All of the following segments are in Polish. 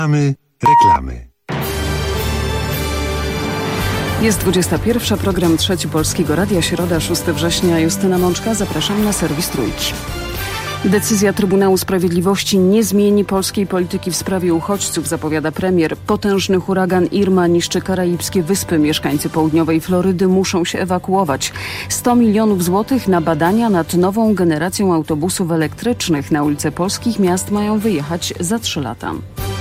Reklamy. Jest 21. Program Trzeci Polskiego Radia, środa 6 września. Justyna Mączka, zapraszam na serwis Trójki. Decyzja Trybunału Sprawiedliwości nie zmieni polskiej polityki w sprawie uchodźców, zapowiada premier. Potężny huragan Irma niszczy karaibskie wyspy. Mieszkańcy południowej Florydy muszą się ewakuować. 100 milionów złotych na badania nad nową generacją autobusów elektrycznych. Na ulice polskich miast mają wyjechać za 3 lata.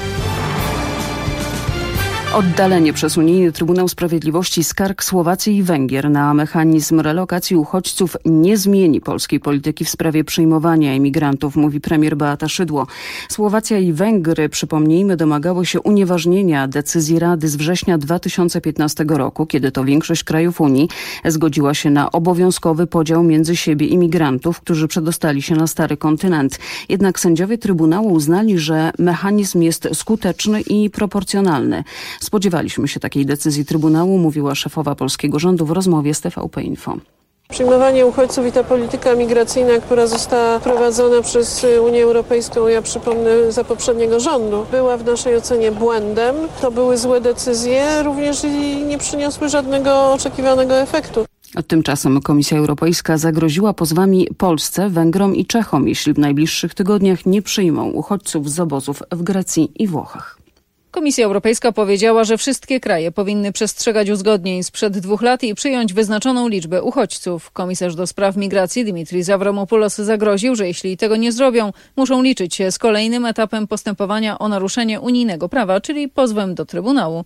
Oddalenie przez Unijny Trybunał Sprawiedliwości skarg Słowacji i Węgier na mechanizm relokacji uchodźców nie zmieni polskiej polityki w sprawie przyjmowania emigrantów, mówi premier Beata Szydło. Słowacja i Węgry, przypomnijmy, domagały się unieważnienia decyzji Rady z września 2015 roku, kiedy to większość krajów Unii zgodziła się na obowiązkowy podział między siebie imigrantów, którzy przedostali się na stary kontynent. Jednak sędziowie Trybunału uznali, że mechanizm jest skuteczny i proporcjonalny. Spodziewaliśmy się takiej decyzji Trybunału, mówiła szefowa polskiego rządu w rozmowie z TVP Info. Przyjmowanie uchodźców i ta polityka migracyjna, która została prowadzona przez Unię Europejską, ja przypomnę, za poprzedniego rządu, była w naszej ocenie błędem. To były złe decyzje, również i nie przyniosły żadnego oczekiwanego efektu. Tymczasem Komisja Europejska zagroziła pozwami Polsce, Węgrom i Czechom, jeśli w najbliższych tygodniach nie przyjmą uchodźców z obozów w Grecji i Włochach. Komisja Europejska powiedziała, że wszystkie kraje powinny przestrzegać uzgodnień sprzed 2 lat i przyjąć wyznaczoną liczbę uchodźców. Komisarz do spraw migracji Dimitris Avramopoulos zagroził, że jeśli tego nie zrobią, muszą liczyć się z kolejnym etapem postępowania o naruszenie unijnego prawa, czyli pozwem do Trybunału.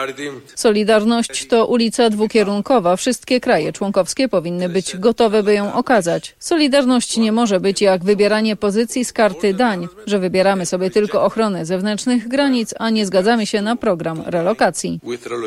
Solidarność to ulica dwukierunkowa. Wszystkie kraje członkowskie powinny być gotowe, by ją okazać. Solidarność nie może być jak wybieranie pozycji z karty dań, że wybieramy sobie tylko ochronę zewnętrznych granic, a nie zgadzamy się na program relokacji.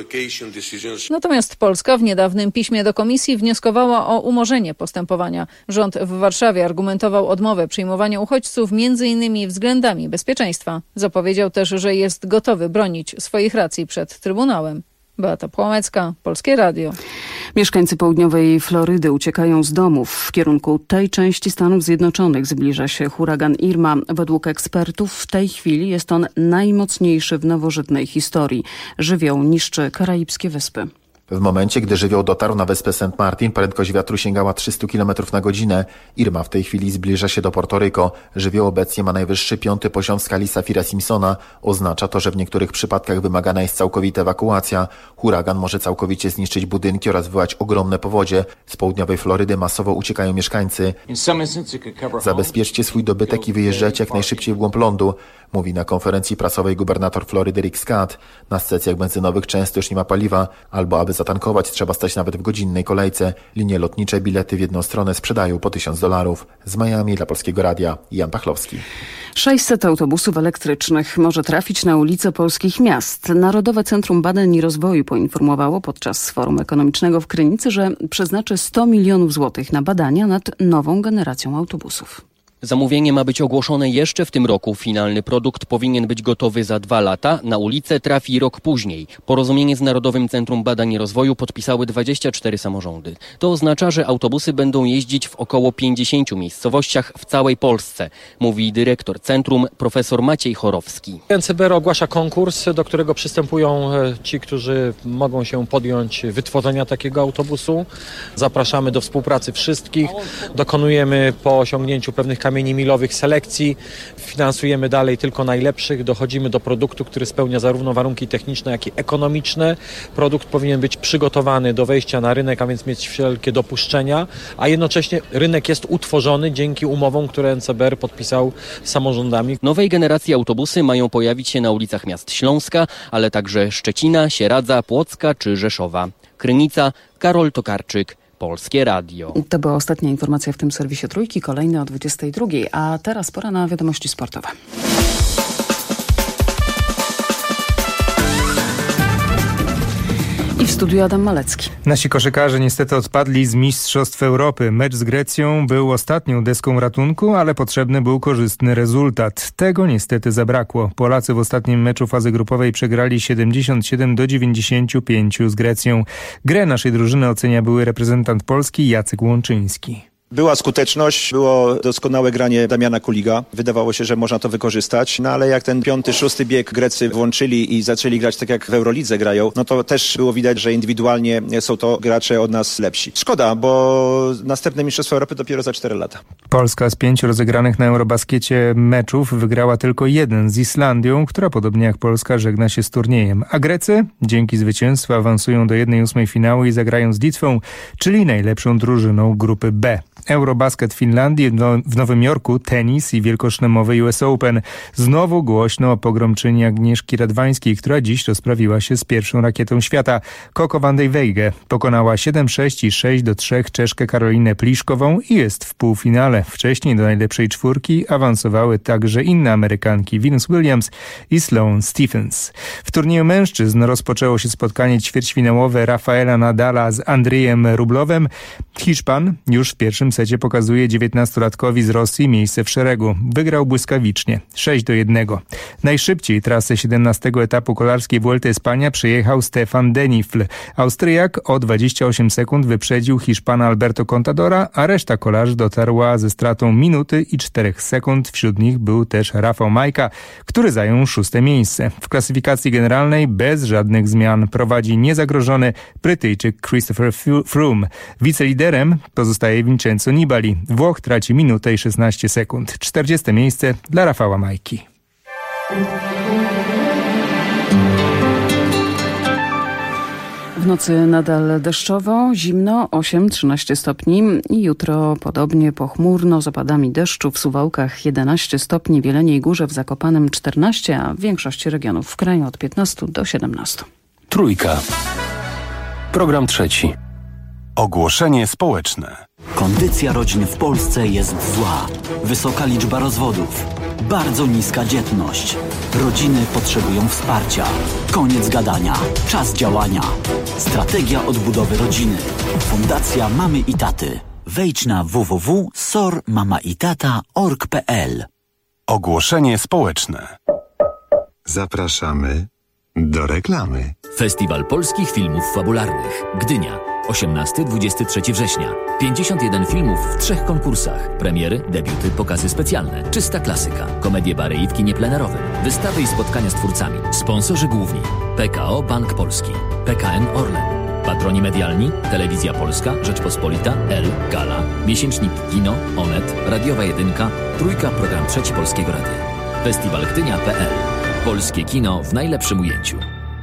Natomiast Polska w niedawnym piśmie do Komisji wnioskowała o umorzenie postępowania. Rząd w Warszawie argumentował odmowę przyjmowania uchodźców m.in. względami bezpieczeństwa. Zapowiedział też, że jest gotowy bronić swoich racji przed Trybunałem. Beata Płomecka, Polskie Radio. Mieszkańcy południowej Florydy uciekają z domów. W kierunku tej części Stanów Zjednoczonych zbliża się huragan Irma. Według ekspertów w tej chwili jest on najmocniejszy w nowożytnej historii. Żywioł niszczy karaibskie wyspy. W momencie, gdy żywioł dotarł na wyspę St. Martin, prędkość wiatru sięgała 300 km na godzinę. Irma w tej chwili zbliża się do Portoryko. Żywioł obecnie ma najwyższy 5. poziom w skali Saffira-Simpsona. Oznacza to, że w niektórych przypadkach wymagana jest całkowita ewakuacja. Huragan może całkowicie zniszczyć budynki oraz wywołać ogromne powodzie. Z południowej Florydy masowo uciekają mieszkańcy. Zabezpieczcie swój dobytek i wyjeżdżajcie jak najszybciej w głąb lądu, mówi na konferencji prasowej gubernator Florydy Rick Scott. Na stacjach benzynowych często już nie ma paliwa, albo aby zatankować trzeba stać nawet w godzinnej kolejce. Linie lotnicze bilety w jedną stronę sprzedają po $1000. Z Miami dla Polskiego Radia Jan Pachlowski. 600 autobusów elektrycznych może trafić na ulice polskich miast. Narodowe Centrum Badań i Rozwoju poinformowało podczas Forum Ekonomicznego w Krynicy, że przeznaczy 100 milionów złotych na badania nad nową generacją autobusów. Zamówienie ma być ogłoszone jeszcze w tym roku. Finalny produkt powinien być gotowy za 2 lata. Na ulicę trafi rok później. Porozumienie z Narodowym Centrum Badań i Rozwoju podpisały 24 samorządy. To oznacza, że autobusy będą jeździć w około 50 miejscowościach w całej Polsce, mówi dyrektor centrum profesor Maciej Chorowski. NCBR ogłasza konkurs, do którego przystępują ci, którzy mogą się podjąć wytworzenia takiego autobusu. Zapraszamy do współpracy wszystkich. Dokonujemy po osiągnięciu pewnych kamieni milowych selekcji, finansujemy dalej tylko najlepszych, dochodzimy do produktu, który spełnia zarówno warunki techniczne, jak i ekonomiczne. Produkt powinien być przygotowany do wejścia na rynek, a więc mieć wszelkie dopuszczenia, a jednocześnie rynek jest utworzony dzięki umowom, które NCBR podpisał z samorządami. Nowej generacji autobusy mają pojawić się na ulicach miast Śląska, ale także Szczecina, Sieradza, Płocka czy Rzeszowa. Krynica, Karol Tokarczyk, Polskie Radio. To była ostatnia informacja w tym serwisie Trójki, kolejny o 22, a teraz pora na wiadomości sportowe. I w studiu Adam Malecki. Nasi koszykarze niestety odpadli z Mistrzostw Europy. Mecz z Grecją był ostatnią deską ratunku, ale potrzebny był korzystny rezultat. Tego niestety zabrakło. Polacy w ostatnim meczu fazy grupowej przegrali 77-95 z Grecją. Grę naszej drużyny ocenia były reprezentant Polski Jacek Łączyński. Była skuteczność, było doskonałe granie Damiana Kuliga. Wydawało się, że można to wykorzystać, no ale jak ten 5., 6. bieg Grecy włączyli i zaczęli grać tak jak w Eurolidze grają, no to też było widać, że indywidualnie są to gracze od nas lepsi. Szkoda, bo następne Mistrzostwa Europy dopiero za 4 lata. Polska z 5 rozegranych na Eurobaskiecie meczów wygrała tylko 1 z Islandią, która podobnie jak Polska żegna się z turniejem. A Grecy dzięki zwycięstwu awansują do 1/8 finału i zagrają z Litwą, czyli najlepszą drużyną grupy B. Eurobasket w Finlandii, w Nowym Jorku tenis i wielkoszlemowy US Open. Znowu głośno o pogromczyni Agnieszki Radwańskiej, która dziś rozprawiła się z pierwszą rakietą świata. Coco van de Weijge pokonała 7-6 i 6-3 Czeszkę Karolinę Pliszkową i jest w półfinale. Wcześniej do najlepszej czwórki awansowały także inne Amerykanki Venus Williams i Sloane Stephens. W turnieju mężczyzn rozpoczęło się spotkanie ćwierćfinałowe Rafaela Nadala z Andrzejem Rublowem. Hiszpan już w pierwszym secie pokazuje 19-latkowi z Rosji miejsce w szeregu. Wygrał błyskawicznie 6-1. Najszybciej trasę 17 etapu kolarskiej Vuelty Espania przejechał Stefan Denifl. Austriak o 28 sekund wyprzedził Hiszpana Alberto Contadora, a reszta kolarzy dotarła ze stratą minuty i 4 sekund. Wśród nich był też Rafał Majka, który zajął 6. miejsce. W klasyfikacji generalnej bez żadnych zmian prowadzi niezagrożony Brytyjczyk Christopher Froome. Wiceliderem pozostaje Vincenzo Nibali. Włoch traci minutę i 16 sekund. 40. miejsce dla Rafała Majki. W nocy nadal deszczowo, zimno, 8-13 stopni i jutro podobnie pochmurno z opadami deszczu w Suwałkach 11 stopni, w Jeleniej Górze, w Zakopanem 14, a w większości regionów w kraju od 15 do 17. Trójka. Program trzeci. Ogłoszenie społeczne. Kondycja rodzin w Polsce jest zła. Wysoka liczba rozwodów. Bardzo niska dzietność. Rodziny potrzebują wsparcia. Koniec gadania. Czas działania. Strategia odbudowy rodziny. Fundacja Mamy i Taty. Wejdź na www.sormamaitata.org.pl. Ogłoszenie społeczne. Zapraszamy do reklamy. Festiwal Polskich Filmów Fabularnych. Gdynia. 18-23 września. 51 filmów w 3 konkursach. Premiery, debiuty, pokazy specjalne. Czysta klasyka. Komedie bary i w kinie plenerowym. Wystawy i spotkania z twórcami. Sponsorzy główni: PKO Bank Polski, PKN Orlen. Patroni medialni: Telewizja Polska, Rzeczpospolita, L, Gala, Miesięcznik Kino, Onet, Radiowa Jedynka, Trójka, Program Trzeci Polskiego Radia. Festiwalgdynia.pl. Polskie kino w najlepszym ujęciu.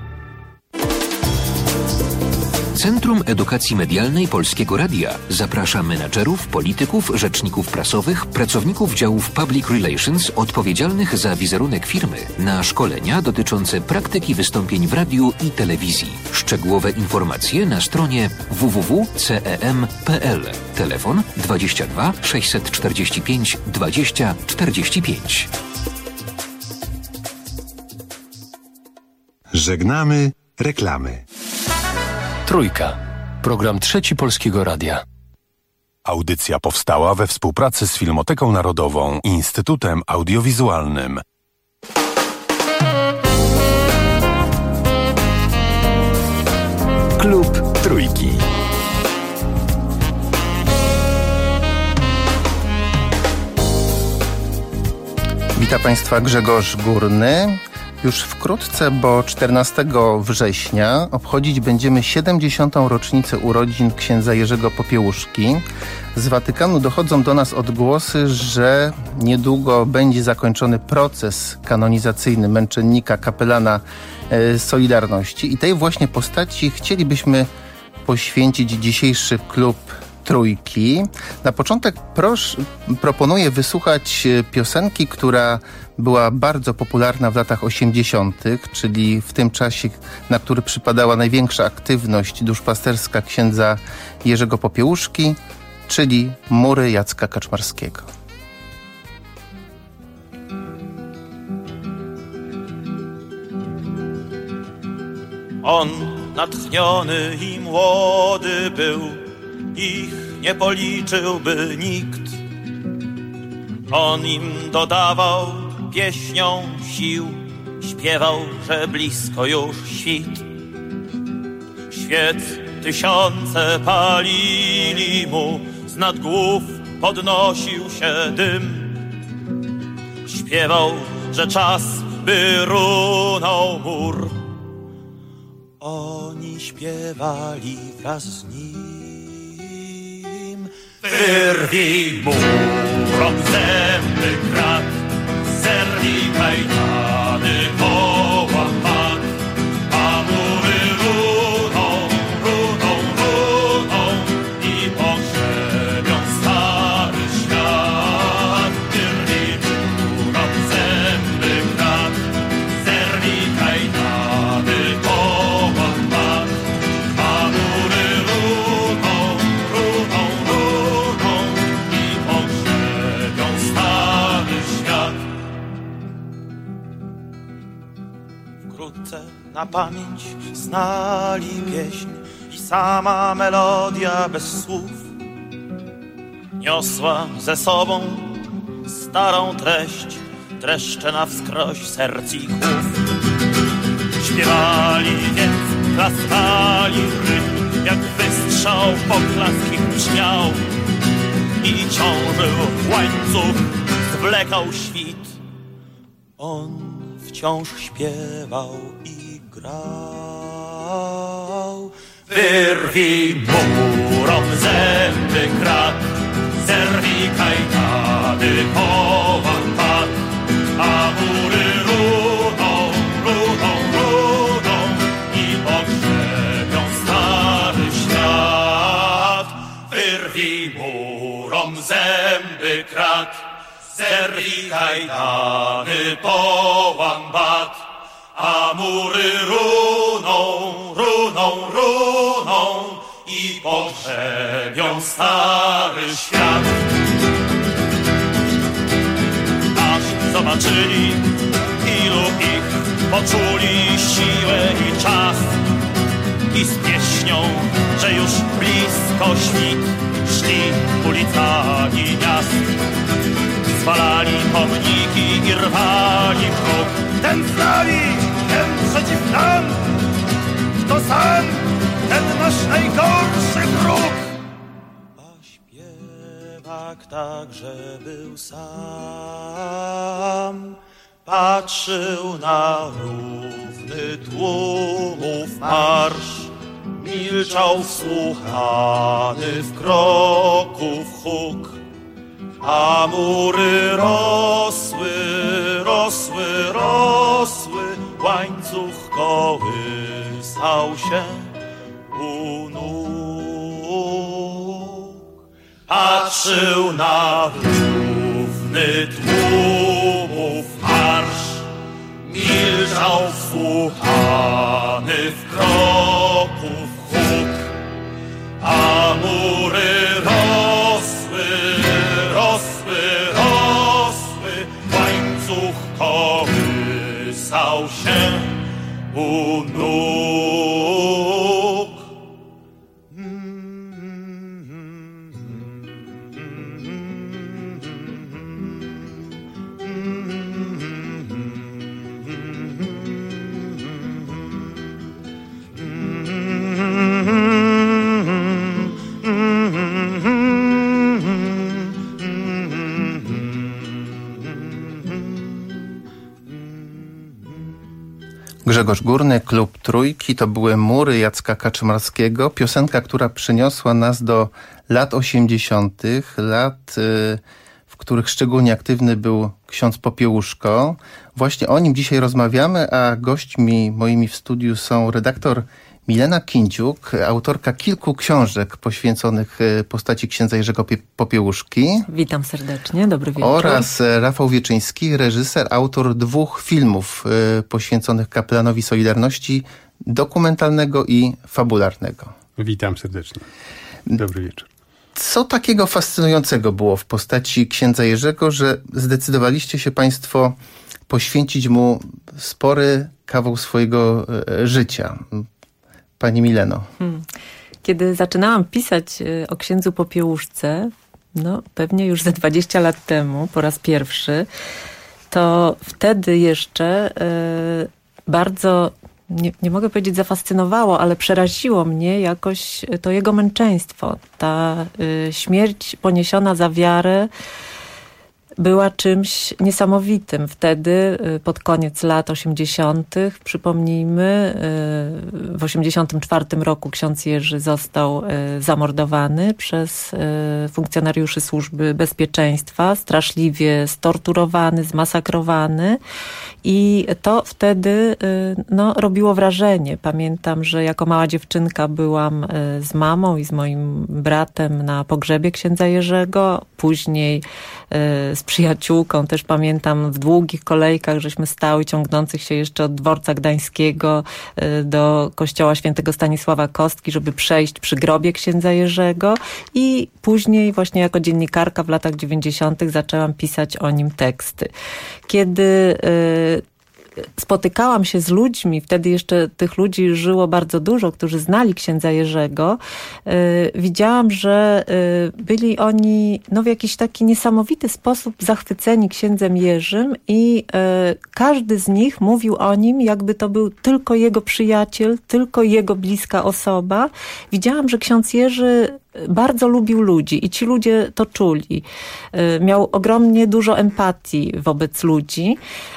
Centrum Edukacji Medialnej Polskiego Radia zaprasza menadżerów, polityków, rzeczników prasowych, pracowników działów Public Relations odpowiedzialnych za wizerunek firmy na szkolenia dotyczące praktyki wystąpień w radiu i telewizji. Szczegółowe informacje na stronie www.cem.pl. Telefon 22 645 20 45. Żegnamy reklamy. Trójka. Program trzeci Polskiego Radia. Audycja powstała we współpracy z Filmoteką Narodową i Instytutem Audiowizualnym. Klub Trójki. Witam Państwa, Grzegorz Górny. Już wkrótce, bo 14 września obchodzić będziemy 70. rocznicę urodzin księdza Jerzego Popiełuszki. Z Watykanu dochodzą do nas odgłosy, że niedługo będzie zakończony proces kanonizacyjny męczennika, kapelana Solidarności. I tej właśnie postaci chcielibyśmy poświęcić dzisiejszy klub Trójki. Na początek proponuję wysłuchać piosenki, która była bardzo popularna w latach 80., czyli w tym czasie, na który przypadała największa aktywność duszpasterska księdza Jerzego Popiełuszki, czyli Mury Jacka Kaczmarskiego. On natchniony i młody był, ich nie policzyłby nikt. On im dodawał pieśnią sił, śpiewał, że blisko już świt. Świec tysiące palili mu z nad głów podnosił się dym. Śpiewał, że czas by runął mur. Oni śpiewali wraz z nim. Wyrwij murom zęby krat, zerwij kajdany połam mat, a mury runą, runą, runą i pogrzebią stary świat. Wyrwij murom zęby krat, zerwij kajdany połam mat, a mury runą, runą, runą i pogrzebią stary świat. Wkrótce na pamięć znali pieśń i sama melodia bez słów niosła ze sobą starą treść, dreszcze na wskroś serc i głów. Śpiewali więc, klaskali rytm, jak wystrzał poklask ich brzmiał i ciążył łańcuch, zwlekał świt. On wciąż śpiewał i grał. Wyrwij murom zęby krat, zerwij kajdany połam pat, a mury rudą, rudą, rudą i pogrzebią stary świat. Wyrwij murom zęby krat, zerwij kajdany połam bat, a mury runą, runą, runą i pogrzebią stary świat. Aż zobaczyli, ilu ich poczuli siłę i czas i z pieśnią, że już blisko świt, szli ulicami miast. Zwalali pomniki i rwali próg. Ten z nami, ten przeciw nam. Kto sam, ten nasz najgorszy wróg. A śpiewak także był sam. Patrzył na równy tłumów marsz. Milczał wsłuchany w kroków huk. A mury rosły, rosły, rosły, łańcuch kołysał się u nóg. Patrzył na równy tłumów marsz, milczał wsłuchany w kroków huk. A mury rosły, rosły, rosły, łańcuch kołysał się u nóg. Grzegorz Górny, Klub Trójki, to były Mury Jacka Kaczmarskiego. Piosenka, która przyniosła nas do lat 80., lat, w których szczególnie aktywny był ksiądz Popiełuszko. Właśnie o nim dzisiaj rozmawiamy, a gośćmi moimi w studiu są redaktor Milena Kindziuk, autorka kilku książek poświęconych postaci księdza Jerzego Popiełuszki. Witam serdecznie, dobry wieczór. Oraz Rafał Wieczyński, reżyser, autor 2 filmów poświęconych kapelanowi Solidarności, dokumentalnego i fabularnego. Witam serdecznie. Dobry wieczór. Co takiego fascynującego było w postaci księdza Jerzego, że zdecydowaliście się państwo poświęcić mu spory kawał swojego życia? Pani Mileno. Kiedy zaczynałam pisać o księdzu Popiełuszce, pewnie już ze 20 lat temu, po raz pierwszy, to wtedy jeszcze bardzo nie mogę powiedzieć zafascynowało, ale przeraziło mnie jakoś to jego męczeństwo. Ta śmierć poniesiona za wiarę była czymś niesamowitym. Wtedy, pod koniec lat 80., przypomnijmy, w 84 roku ksiądz Jerzy został zamordowany przez funkcjonariuszy Służby Bezpieczeństwa, straszliwie storturowany, zmasakrowany i to wtedy robiło wrażenie. Pamiętam, że jako mała dziewczynka byłam z mamą i z moim bratem na pogrzebie księdza Jerzego, później z przyjaciółką, też pamiętam, w długich kolejkach żeśmy stały, ciągnących się jeszcze od dworca gdańskiego do kościoła świętego Stanisława Kostki, żeby przejść przy grobie księdza Jerzego i później właśnie jako dziennikarka w latach 90. zaczęłam pisać o nim teksty. Kiedy spotykałam się z ludźmi, wtedy jeszcze tych ludzi żyło bardzo dużo, którzy znali księdza Jerzego, widziałam, że byli oni w jakiś taki niesamowity sposób zachwyceni księdzem Jerzym i każdy z nich mówił o nim, jakby to był tylko jego przyjaciel, tylko jego bliska osoba. Widziałam, że ksiądz Jerzy bardzo lubił ludzi i ci ludzie to czuli. Miał ogromnie dużo empatii wobec ludzi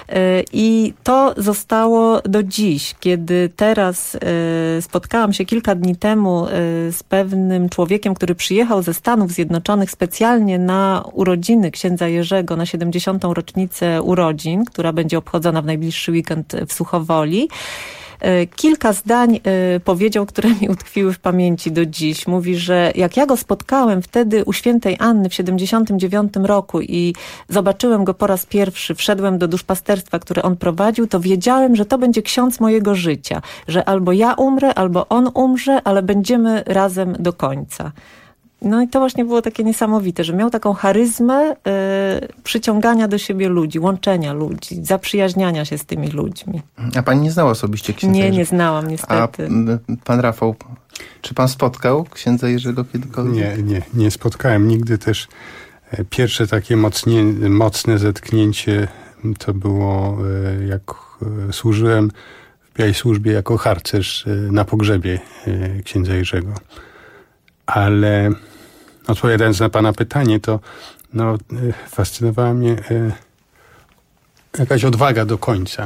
i to zostało do dziś. Kiedy teraz spotkałam się kilka dni temu z pewnym człowiekiem, który przyjechał ze Stanów Zjednoczonych specjalnie na urodziny księdza Jerzego, na 70. rocznicę urodzin, która będzie obchodzona w najbliższy weekend w Suchowoli. Kilka zdań powiedział, które mi utkwiły w pamięci do dziś. Mówi, że jak ja go spotkałem wtedy u świętej Anny w 79 roku i zobaczyłem go po raz pierwszy, wszedłem do duszpasterstwa, które on prowadził, to wiedziałem, że to będzie ksiądz mojego życia. Że albo ja umrę, albo on umrze, ale będziemy razem do końca. No i to właśnie było takie niesamowite, że miał taką charyzmę przyciągania do siebie ludzi, łączenia ludzi, zaprzyjaźniania się z tymi ludźmi. A pani nie znała osobiście księdza Jerzego? Nie znałam niestety. A pan Rafał, czy pan spotkał księdza Jerzego kiedykolwiek? Nie spotkałem nigdy też. Pierwsze takie mocne zetknięcie to było, jak służyłem w Białej Służbie jako harcerz na pogrzebie księdza Jerzego. Ale odpowiadając na pana pytanie, to fascynowała mnie jakaś odwaga do końca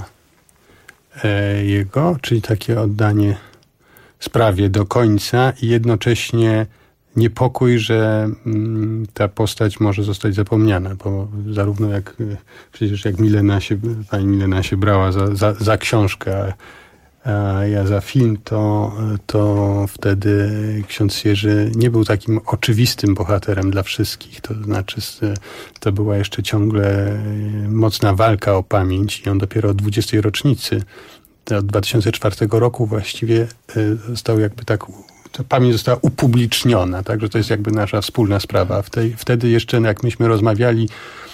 jego, czyli takie oddanie sprawie do końca i jednocześnie niepokój, że ta postać może zostać zapomniana, bo zarówno przecież jak pani Milena się brała za książkę, a ja za film, to wtedy ksiądz Jerzy nie był takim oczywistym bohaterem dla wszystkich. To znaczy, to była jeszcze ciągle mocna walka o pamięć i on dopiero od 20. rocznicy, od 2004 roku właściwie został jakby tak, ta pamięć została upubliczniona, także to jest jakby nasza wspólna sprawa. Wtedy jeszcze, jak myśmy rozmawiali,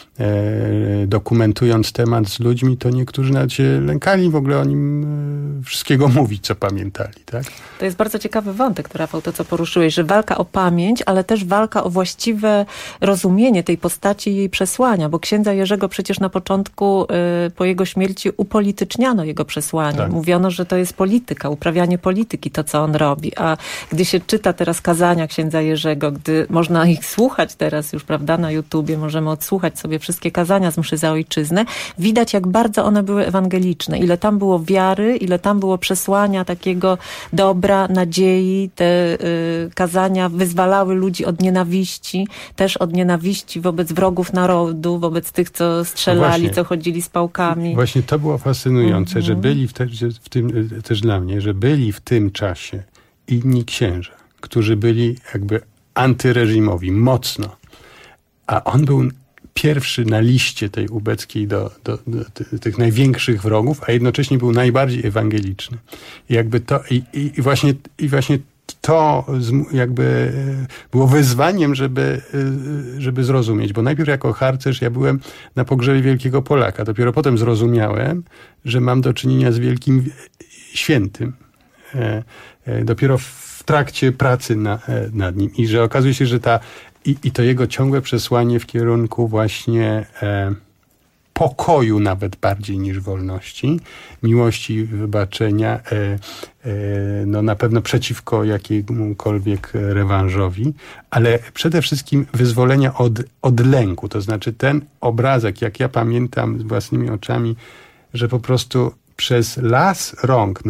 dokumentując temat z ludźmi, to niektórzy nawet się lękali w ogóle o nim wszystkiego mówić, co pamiętali, tak? To jest bardzo ciekawy wątek, Rafał, to co poruszyłeś, że walka o pamięć, ale też walka o właściwe rozumienie tej postaci i jej przesłania, bo księdza Jerzego przecież na początku po jego śmierci upolityczniano jego przesłanie. Tak. Mówiono, że to jest polityka, uprawianie polityki, to co on robi. A gdy się czyta teraz kazania księdza Jerzego, gdy można ich słuchać teraz już, prawda, na YouTubie, możemy odsłuchać sobie wszystkie kazania z mszy za ojczyznę, widać jak bardzo one były ewangeliczne. Ile tam było wiary, ile tam było przesłania takiego dobra, nadziei. Te kazania wyzwalały ludzi od nienawiści, też od nienawiści wobec wrogów narodu, wobec tych, co strzelali, co chodzili z pałkami. Właśnie to było fascynujące, że byli w tym, też dla mnie, że byli w tym czasie inni księża, którzy byli jakby antyreżimowi, mocno. A on był pierwszy na liście tej ubeckiej do tych największych wrogów, a jednocześnie był najbardziej ewangeliczny. I jakby to, i właśnie to jakby było wyzwaniem, żeby zrozumieć, bo najpierw jako harcerz ja byłem na pogrzebie wielkiego Polaka. Dopiero potem zrozumiałem, że mam do czynienia z wielkim świętym. Dopiero w trakcie pracy nad nim. I że okazuje się, że I to jego ciągłe przesłanie w kierunku właśnie pokoju nawet bardziej niż wolności, miłości, wybaczenia, no na pewno przeciwko jakiemukolwiek rewanżowi, ale przede wszystkim wyzwolenia od lęku. To znaczy ten obrazek, jak ja pamiętam z własnymi oczami, że po prostu przez las rąk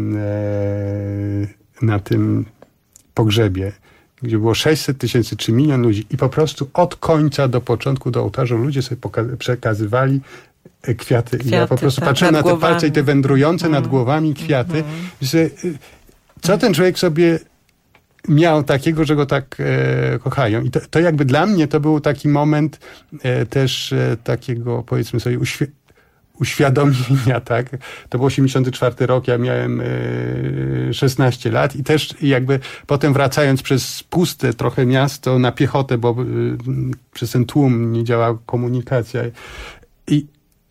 na tym pogrzebie, gdzie było 600 000 czy 1 000 000 ludzi i po prostu od końca do początku do ołtarza ludzie sobie przekazywali kwiaty. I ja po prostu patrzyłem na te palce i te wędrujące nad głowami kwiaty. Że, co ten człowiek sobie miał takiego, że go tak kochają. I to jakby dla mnie to był taki moment też takiego, powiedzmy sobie, uświadomienia, tak? To był 84 rok, ja miałem 16 lat i też jakby potem wracając przez puste trochę miasto na piechotę, bo przez ten tłum nie działa komunikacja i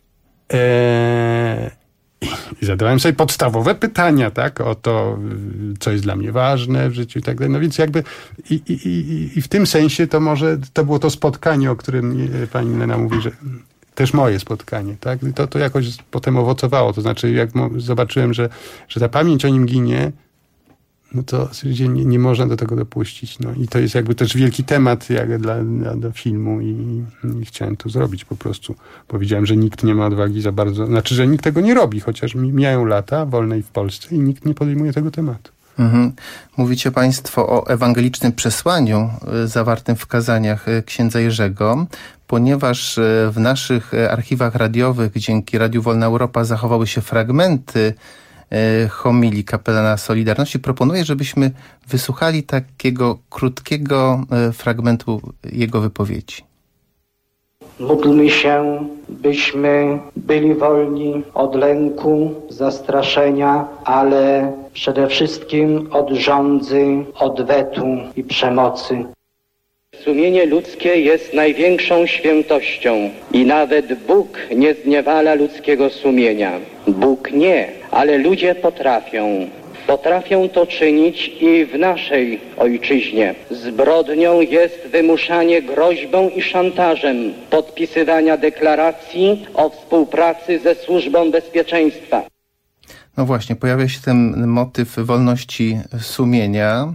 zadawałem sobie podstawowe pytania, tak? O to, co jest dla mnie ważne w życiu i tak dalej. No więc jakby i w tym sensie to może to było to spotkanie, o którym pani Lena mówi, że też moje spotkanie, tak? To jakoś potem owocowało. To znaczy, jak zobaczyłem, że ta pamięć o nim ginie, no to nie można do tego dopuścić. No i to jest jakby też wielki temat dla filmu i chciałem to zrobić po prostu. Powiedziałem, że nikt nie ma odwagi za bardzo, znaczy, że nikt tego nie robi, chociaż mijają lata wolnej w Polsce i nikt nie podejmuje tego tematu. Mówicie państwo o ewangelicznym przesłaniu zawartym w kazaniach księdza Jerzego, ponieważ w naszych archiwach radiowych dzięki Radiu Wolna Europa zachowały się fragmenty homilii kapelana Solidarności. Proponuję, żebyśmy wysłuchali takiego krótkiego fragmentu jego wypowiedzi. Módlmy się, byśmy byli wolni od lęku, zastraszenia, ale przede wszystkim od żądzy, odwetu i przemocy. Sumienie ludzkie jest największą świętością i nawet Bóg nie zniewala ludzkiego sumienia. Bóg nie, ale ludzie potrafią. Potrafią to czynić i w naszej ojczyźnie. Zbrodnią jest wymuszanie groźbą i szantażem podpisywania deklaracji o współpracy ze Służbą Bezpieczeństwa. No właśnie, pojawia się ten motyw wolności sumienia,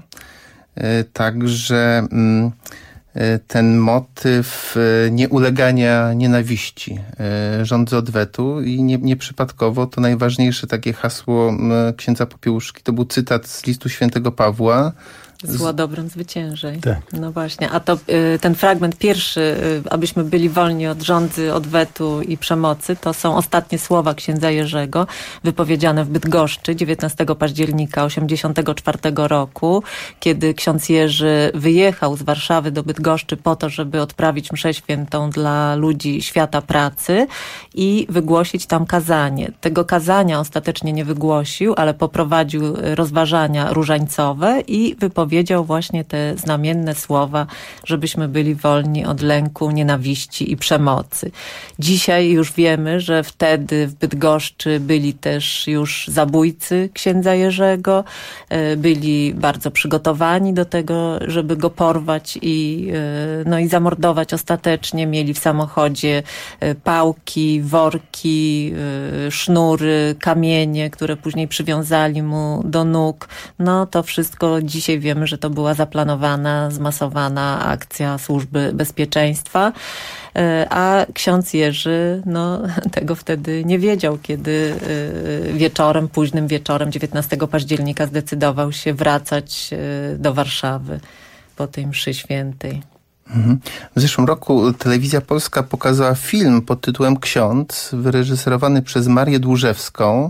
także ten motyw nieulegania nienawiści, żądzy odwetu i nieprzypadkowo to najważniejsze takie hasło księdza Popiełuszki to był cytat z listu świętego Pawła. Zło dobrem zwyciężaj. Tak. No właśnie, a to ten fragment pierwszy, abyśmy byli wolni od żądzy, odwetu i przemocy, to są ostatnie słowa księdza Jerzego, wypowiedziane w Bydgoszczy 19 października 1984 roku, kiedy ksiądz Jerzy wyjechał z Warszawy do Bydgoszczy po to, żeby odprawić mszę świętą dla ludzi świata pracy i wygłosić tam kazanie. Tego kazania ostatecznie nie wygłosił, ale poprowadził rozważania różańcowe i wypowiedział właśnie te znamienne słowa, żebyśmy byli wolni od lęku, nienawiści i przemocy. Dzisiaj już wiemy, że wtedy w Bydgoszczy byli też już zabójcy księdza Jerzego, byli bardzo przygotowani do tego, żeby go porwać i zamordować ostatecznie. Mieli w samochodzie pałki, worki, sznury, kamienie, które później przywiązali mu do nóg. No to wszystko dzisiaj wiemy, że to była zaplanowana, zmasowana akcja Służby Bezpieczeństwa, a ksiądz Jerzy tego wtedy nie wiedział, kiedy późnym wieczorem 19 października zdecydował się wracać do Warszawy po tej mszy świętej. W zeszłym roku Telewizja Polska pokazała film pod tytułem Ksiądz, wyreżyserowany przez Marię Dłużewską.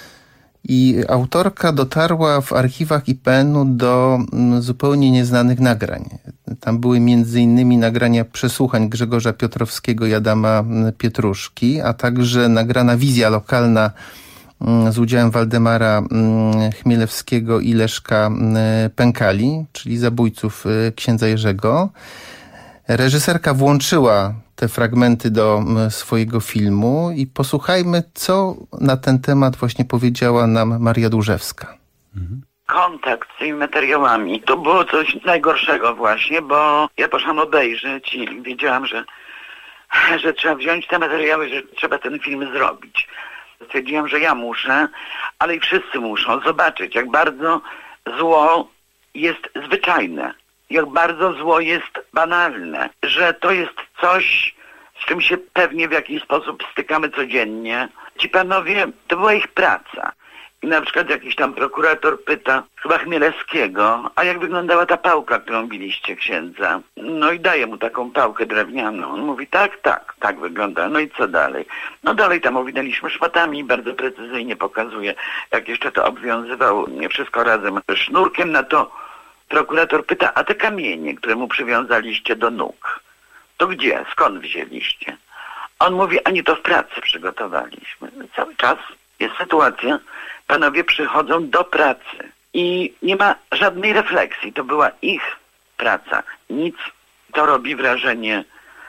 I autorka dotarła w archiwach IPN-u do zupełnie nieznanych nagrań. Tam były m.in. nagrania przesłuchań Grzegorza Piotrowskiego i Adama Pietruszki, a także nagrana wizja lokalna z udziałem Waldemara Chmielewskiego i Leszka Pękali, czyli zabójców księdza Jerzego. Reżyserka włączyła te fragmenty do swojego filmu i posłuchajmy, co na ten temat właśnie powiedziała nam Maria Dłużewska. Kontakt z tymi materiałami to było coś najgorszego właśnie, bo ja poszłam obejrzeć i wiedziałam, że że trzeba wziąć te materiały, że trzeba ten film zrobić. Stwierdziłam, że ja muszę, ale i wszyscy muszą zobaczyć, jak bardzo zło jest zwyczajne, jak bardzo zło jest banalne, że to jest coś, z czym się pewnie w jakiś sposób stykamy codziennie. Ci panowie, to była ich praca. I na przykład jakiś tam prokurator pyta, chyba Chmielewskiego, a jak wyglądała ta pałka, którą biliście księdza? No i daje mu taką pałkę drewnianą. On mówi, tak wygląda. No i co dalej? No dalej tam owinęliśmy szmatami, bardzo precyzyjnie pokazuje, jak jeszcze to obwiązywał, nie wszystko razem sznurkiem. Na to prokurator pyta, a te kamienie, które mu przywiązaliście do nóg, to gdzie? Skąd wzięliście? On mówi, a nie, to w pracy przygotowaliśmy. Cały czas jest sytuacja, panowie przychodzą do pracy i nie ma żadnej refleksji. To była ich praca. Nic. To robi wrażenie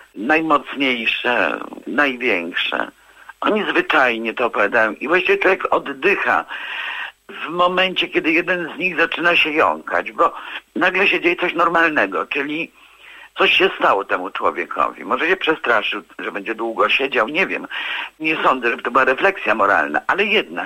najmocniejsze, największe. Oni zwyczajnie to opowiadają i właściwie człowiek oddycha w momencie, kiedy jeden z nich zaczyna się jąkać, bo nagle się dzieje coś normalnego, czyli coś się stało temu człowiekowi. Może się przestraszył, że będzie długo siedział, nie wiem. Nie sądzę, żeby to była refleksja moralna, ale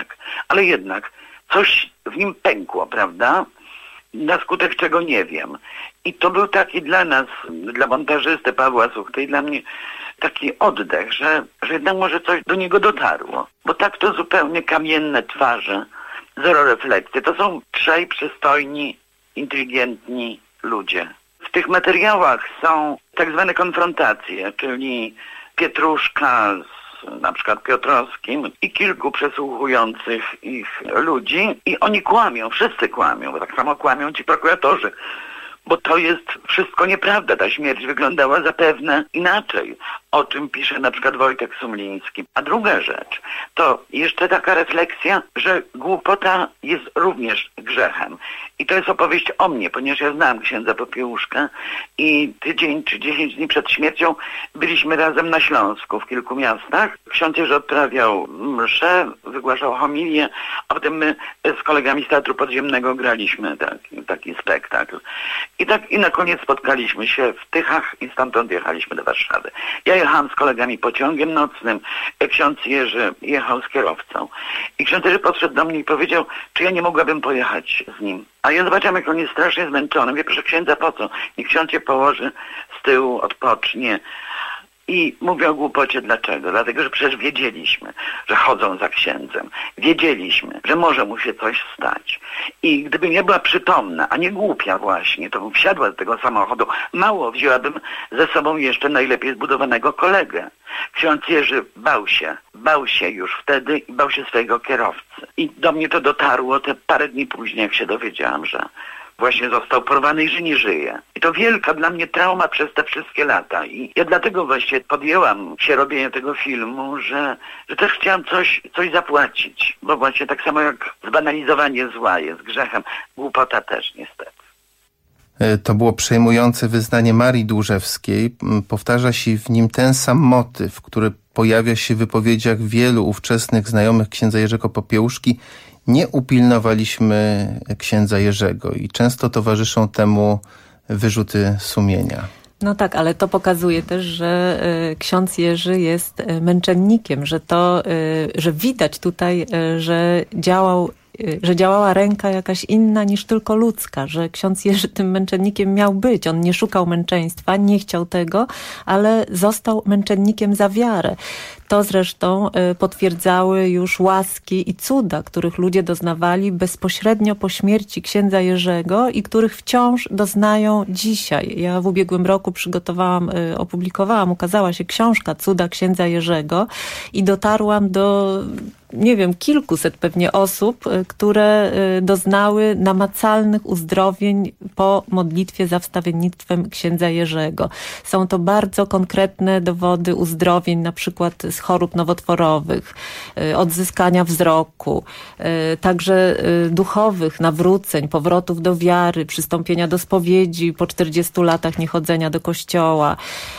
jednak coś w nim pękło, prawda? Na skutek czego nie wiem. I to był taki dla nas, dla montażysty Pawła Suchty i dla mnie taki oddech, że jednak może coś do niego dotarło. Bo tak to zupełnie kamienne twarze, zero refleksji. To są trzej przystojni, inteligentni ludzie. W tych materiałach są tak zwane konfrontacje, czyli Pietruszka z na przykład Piotrowskim i kilku przesłuchujących ich ludzi i oni kłamią, wszyscy kłamią, bo tak samo kłamią ci prokuratorzy. Bo to jest wszystko nieprawda. Ta śmierć wyglądała zapewne inaczej, o czym pisze na przykład Wojtek Sumliński. A druga rzecz, to jeszcze taka refleksja, że głupota jest również grzechem. I to jest opowieść o mnie, ponieważ ja znałem księdza Popiełuszkę i tydzień czy 10 dni przed śmiercią byliśmy razem na Śląsku w kilku miastach. Ksiądz Jerzy odprawiał mszę, wygłaszał homilię, a potem my z kolegami z Teatru Podziemnego graliśmy taki spektakl. I na koniec spotkaliśmy się w Tychach i stamtąd jechaliśmy do Warszawy. Ja jechałam z kolegami pociągiem nocnym, ksiądz Jerzy jechał z kierowcą. I ksiądz Jerzy podszedł do mnie i powiedział, czy ja nie mogłabym pojechać z nim. A ja zobaczyłam, jak on jest strasznie zmęczony. Mówię, proszę księdza, po co? Niech ksiądz się położy z tyłu, odpocznie. I mówię o głupocie dlaczego? Dlatego, że przecież wiedzieliśmy, że chodzą za księdzem. Wiedzieliśmy, że może mu się coś stać. I gdyby nie była przytomna, a nie głupia właśnie, to bym wsiadła do tego samochodu. Mało, wzięłabym ze sobą jeszcze najlepiej zbudowanego kolegę. Ksiądz Jerzy bał się już wtedy i bał się swojego kierowcy. I do mnie to dotarło te parę dni później, jak się dowiedziałam, że właśnie został porwany i że nie żyje. I to wielka dla mnie trauma przez te wszystkie lata. I ja dlatego właśnie podjęłam się robienia tego filmu, że też chciałam coś zapłacić. Bo właśnie tak samo jak zbanalizowanie zła jest grzechem, głupota też niestety. To było przejmujące wyznanie Marii Dłużewskiej. Powtarza się w nim ten sam motyw, który pojawia się w wypowiedziach wielu ówczesnych znajomych księdza Jerzego Popiełuszki. Nie upilnowaliśmy księdza Jerzego i często towarzyszą temu wyrzuty sumienia. No tak, ale to pokazuje też, że ksiądz Jerzy jest męczennikiem, że widać tutaj, że działała ręka jakaś inna niż tylko ludzka, że ksiądz Jerzy tym męczennikiem miał być. On nie szukał męczeństwa, nie chciał tego, ale został męczennikiem za wiarę. To zresztą potwierdzały już łaski i cuda, których ludzie doznawali bezpośrednio po śmierci księdza Jerzego i których wciąż doznają dzisiaj. Ja w ubiegłym roku ukazała się książka Cuda księdza Jerzego i dotarłam do kilkuset pewnie osób, które doznały namacalnych uzdrowień po modlitwie za wstawiennictwem księdza Jerzego. Są to bardzo konkretne dowody uzdrowień, na przykład z chorób nowotworowych, odzyskania wzroku, także duchowych nawróceń, powrotów do wiary, przystąpienia do spowiedzi po 40 latach niechodzenia do kościoła.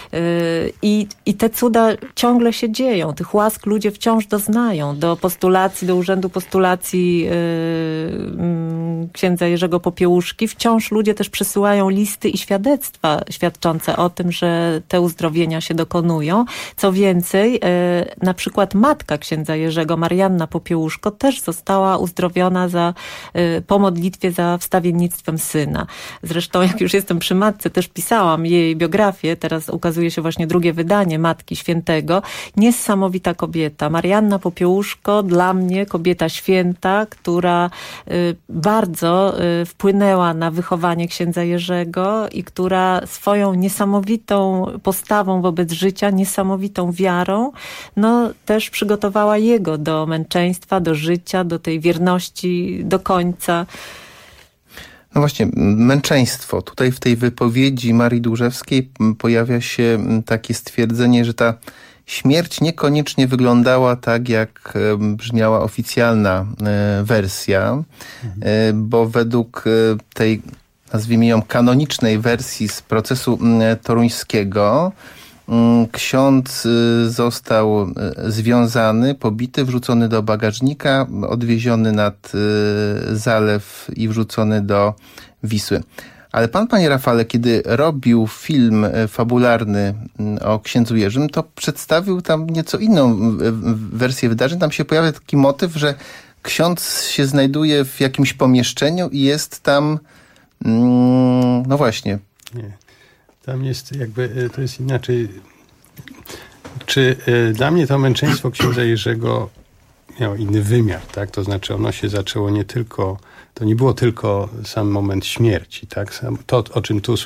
I te cuda ciągle się dzieją. Tych łask ludzie wciąż doznają. Do urzędu postulacji księdza Jerzego Popiełuszki, wciąż ludzie też przysyłają listy i świadectwa świadczące o tym, że te uzdrowienia się dokonują. Co więcej, na przykład matka księdza Jerzego, Marianna Popiełuszko, też została uzdrowiona po modlitwie za wstawiennictwem syna. Zresztą, jak już jestem przy matce, też pisałam jej biografię, teraz ukazuje się właśnie drugie wydanie Matki Świętego. Niesamowita kobieta. Marianna Popiełuszko, dla mnie kobieta święta, która bardzo wpłynęła na wychowanie księdza Jerzego i która swoją niesamowitą postawą wobec życia, niesamowitą wiarą, no też przygotowała jego do męczeństwa, do życia, do tej wierności do końca. No właśnie, męczeństwo. Tutaj w tej wypowiedzi Marii Dłużewskiej pojawia się takie stwierdzenie, że ta śmierć niekoniecznie wyglądała tak, jak brzmiała oficjalna wersja, bo według tej, nazwijmy ją, kanonicznej wersji z procesu toruńskiego, ksiądz został związany, pobity, wrzucony do bagażnika, odwieziony nad zalew i wrzucony do Wisły. Ale pan, panie Rafale, kiedy robił film fabularny o księdzu Jerzym, to przedstawił tam nieco inną wersję wydarzeń. Tam się pojawia taki motyw, że ksiądz się znajduje w jakimś pomieszczeniu i jest tam, no właśnie. Nie. Tam jest jakby, to jest inaczej. Czy dla mnie to męczeństwo księdza Jerzego miało inny wymiar, tak? To znaczy ono się zaczęło to nie było tylko sam moment śmierci, tak? To, o czym tu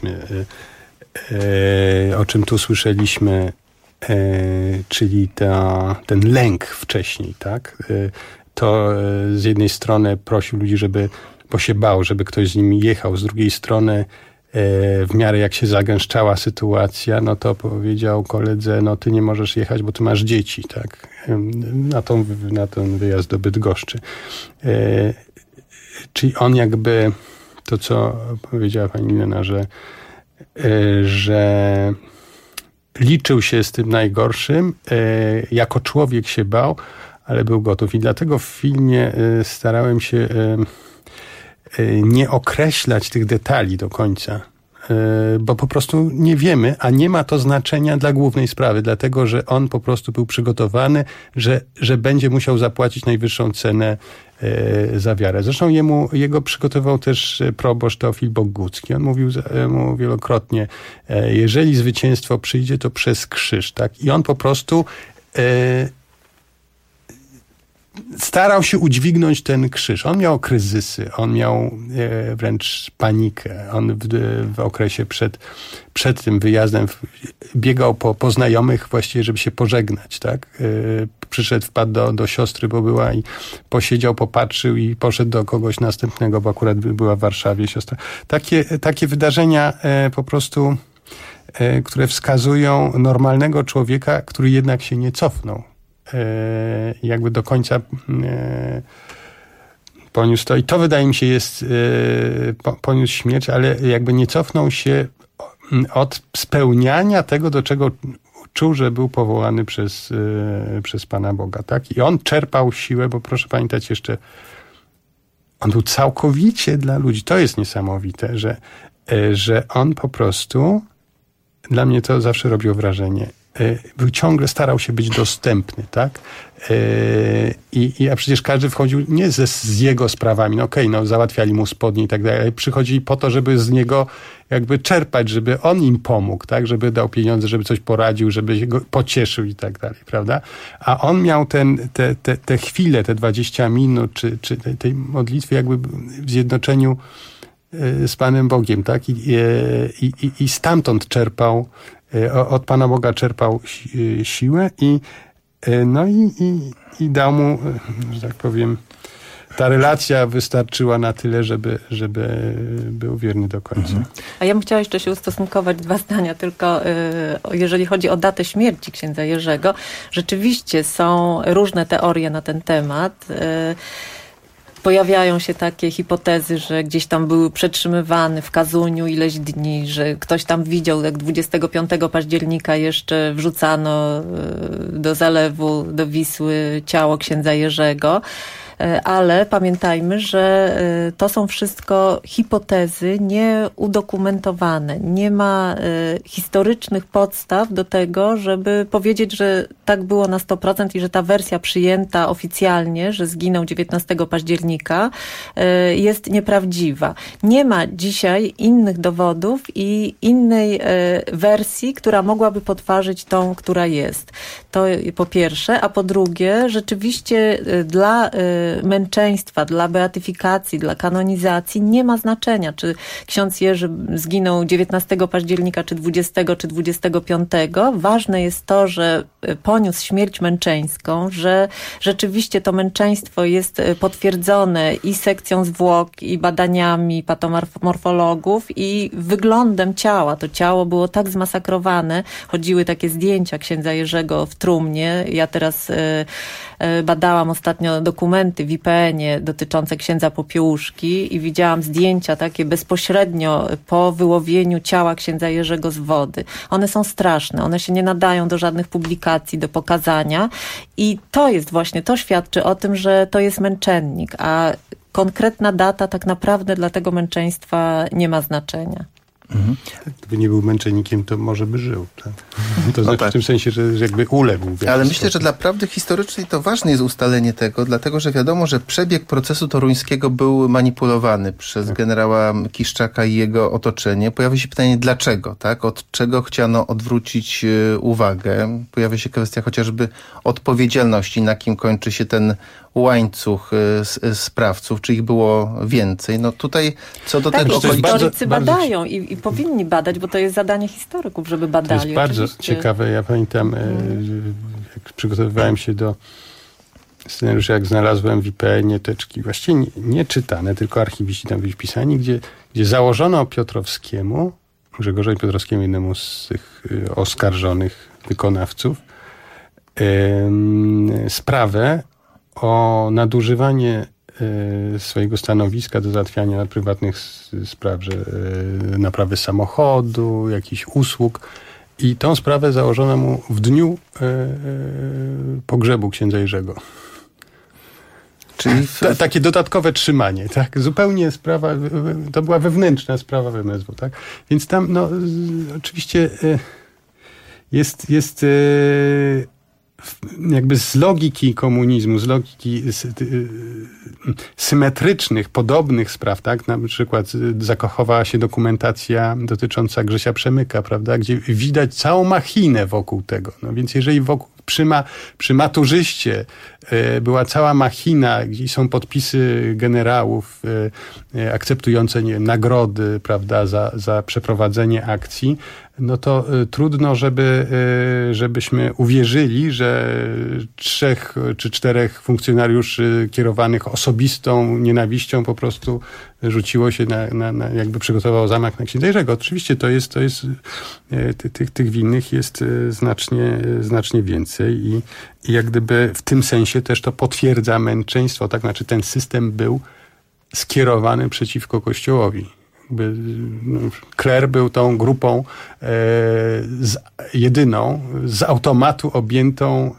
słyszeliśmy, czyli ten lęk wcześniej, tak? To z jednej strony prosił ludzi, bo się bał, żeby ktoś z nim jechał, z drugiej strony w miarę jak się zagęszczała sytuacja, no to powiedział koledze, no ty nie możesz jechać, bo ty masz dzieci, tak? Na ten wyjazd do Bydgoszczy. Czyli on jakby, to co powiedziała pani Milena, że liczył się z tym najgorszym, jako człowiek się bał, ale był gotów. I dlatego w filmie starałem się nie określać tych detali do końca, bo po prostu nie wiemy, a nie ma to znaczenia dla głównej sprawy, dlatego że on po prostu był przygotowany, że będzie musiał zapłacić najwyższą cenę za wiarę. Zresztą jego przygotował też proboszcz Teofil Bogucki. On mówił mu wielokrotnie, jeżeli zwycięstwo przyjdzie, to przez krzyż, tak? I on po prostu starał się udźwignąć ten krzyż. On miał kryzysy, on miał wręcz panikę. On w okresie przed tym wyjazdem biegał po znajomych właściwie, żeby się pożegnać, tak? Przyszedł, wpadł do siostry, bo była i posiedział, popatrzył i poszedł do kogoś następnego, bo akurat była w Warszawie siostra. Takie wydarzenia po prostu, które wskazują normalnego człowieka, który jednak się nie cofnął. Jakby do końca poniósł to. I to wydaje mi się poniósł śmierć, ale jakby nie cofnął się od spełniania tego, do czego czuł, że był powołany przez Pana Boga. Tak? I on czerpał siłę, bo proszę pamiętać jeszcze, on był całkowicie dla ludzi. To jest niesamowite, że on po prostu, dla mnie to zawsze robiło wrażenie, ciągle starał się być dostępny, tak? A przecież każdy wchodził nie z jego sprawami, załatwiali mu spodnie i tak dalej, ale przychodzili po to, żeby z niego jakby czerpać, żeby on im pomógł, tak? Żeby dał pieniądze, żeby coś poradził, żeby go pocieszył i tak dalej, prawda? A on miał te chwile, te 20 minut, czy tej modlitwy jakby w zjednoczeniu z Panem Bogiem, tak? I stamtąd czerpał, od Pana Boga czerpał siłę i dał mu, że tak powiem, ta relacja wystarczyła na tyle, żeby był wierny do końca. A ja bym chciała jeszcze się ustosunkować 2 zdania, tylko jeżeli chodzi o datę śmierci księdza Jerzego, rzeczywiście są różne teorie na ten temat. Pojawiają się takie hipotezy, że gdzieś tam był przetrzymywany w Kazuniu ileś dni, że ktoś tam widział, jak 25 października jeszcze wrzucano do zalewu, do Wisły ciało księdza Jerzego. Ale pamiętajmy, że to są wszystko hipotezy nieudokumentowane. Nie ma historycznych podstaw do tego, żeby powiedzieć, że tak było na 100% i że ta wersja przyjęta oficjalnie, że zginął 19 października, jest nieprawdziwa. Nie ma dzisiaj innych dowodów i innej wersji, która mogłaby podważyć tą, która jest. To po pierwsze, a po drugie, rzeczywiście dla męczeństwa, dla beatyfikacji, dla kanonizacji nie ma znaczenia, czy ksiądz Jerzy zginął 19 października, czy 20, czy 25. Ważne jest to, że poniósł śmierć męczeńską, że rzeczywiście to męczeństwo jest potwierdzone i sekcją zwłok, i badaniami patomorfologów, i wyglądem ciała. To ciało było tak zmasakrowane. Chodziły takie zdjęcia księdza Jerzego w trumnie. Ja teraz badałam ostatnio dokumenty w IPN-ie dotyczące księdza Popiełuszki i widziałam zdjęcia takie bezpośrednio po wyłowieniu ciała księdza Jerzego z wody. One są straszne. One się nie nadają do żadnych publikacji, do pokazania. I to jest właśnie, to świadczy o tym, że to jest męczennik, a konkretna data tak naprawdę dla tego męczeństwa nie ma znaczenia. Gdyby nie był męczennikiem, to może by żył. Tak? To znaczy tak. W tym sensie, że jakby uległ. Ale myślę, że dla prawdy historycznej to ważne jest ustalenie tego, dlatego że wiadomo, że przebieg procesu toruńskiego był manipulowany przez generała Kiszczaka i jego otoczenie. Pojawia się pytanie, dlaczego? Tak? Od czego chciano odwrócić uwagę? Pojawia się kwestia chociażby odpowiedzialności, na kim kończy się ten łańcuch sprawców, czy ich było więcej. No tutaj co do tego... Historycy badają i powinni badać, bo to jest zadanie historyków, żeby badali. To jest bardzo ciekawe. Ja pamiętam, jak przygotowywałem się do scenariusza, jak znalazłem w IPN-ie teczki, właściwie nie czytane, tylko archiwiści tam byli wpisani, gdzie założono Piotrowskiemu, Grzegorzowi Piotrowskiemu, jednemu z tych oskarżonych wykonawców, sprawę o nadużywanie swojego stanowiska do załatwiania prywatnych spraw, że naprawy samochodu, jakichś usług. I tą sprawę założono mu w dniu pogrzebu księdza Jerzego. Czyli takie dodatkowe trzymanie, tak? Zupełnie sprawa, to była wewnętrzna sprawa w MSW, tak? Więc tam, no, oczywiście jest jakby z logiki komunizmu, z logiki symetrycznych, podobnych spraw, tak? Na przykład zachowała się dokumentacja dotycząca Grzesia Przemyka, prawda? Gdzie widać całą machinę wokół tego. No więc jeżeli przy maturzyście była cała machina, gdzie są podpisy generałów akceptujące nagrody, prawda, za przeprowadzenie akcji, no to trudno, żebyśmy uwierzyli, że 3 czy 4 funkcjonariuszy kierowanych osobistą nienawiścią po prostu rzuciło się jakby przygotowało zamach na księdza Jerzego. Oczywiście to jest tych winnych jest znacznie więcej i jak gdyby w tym sensie też to potwierdza męczeństwo, tak? Znaczy ten system był skierowany przeciwko Kościołowi. Kler był tą grupą jedyną z automatu objętą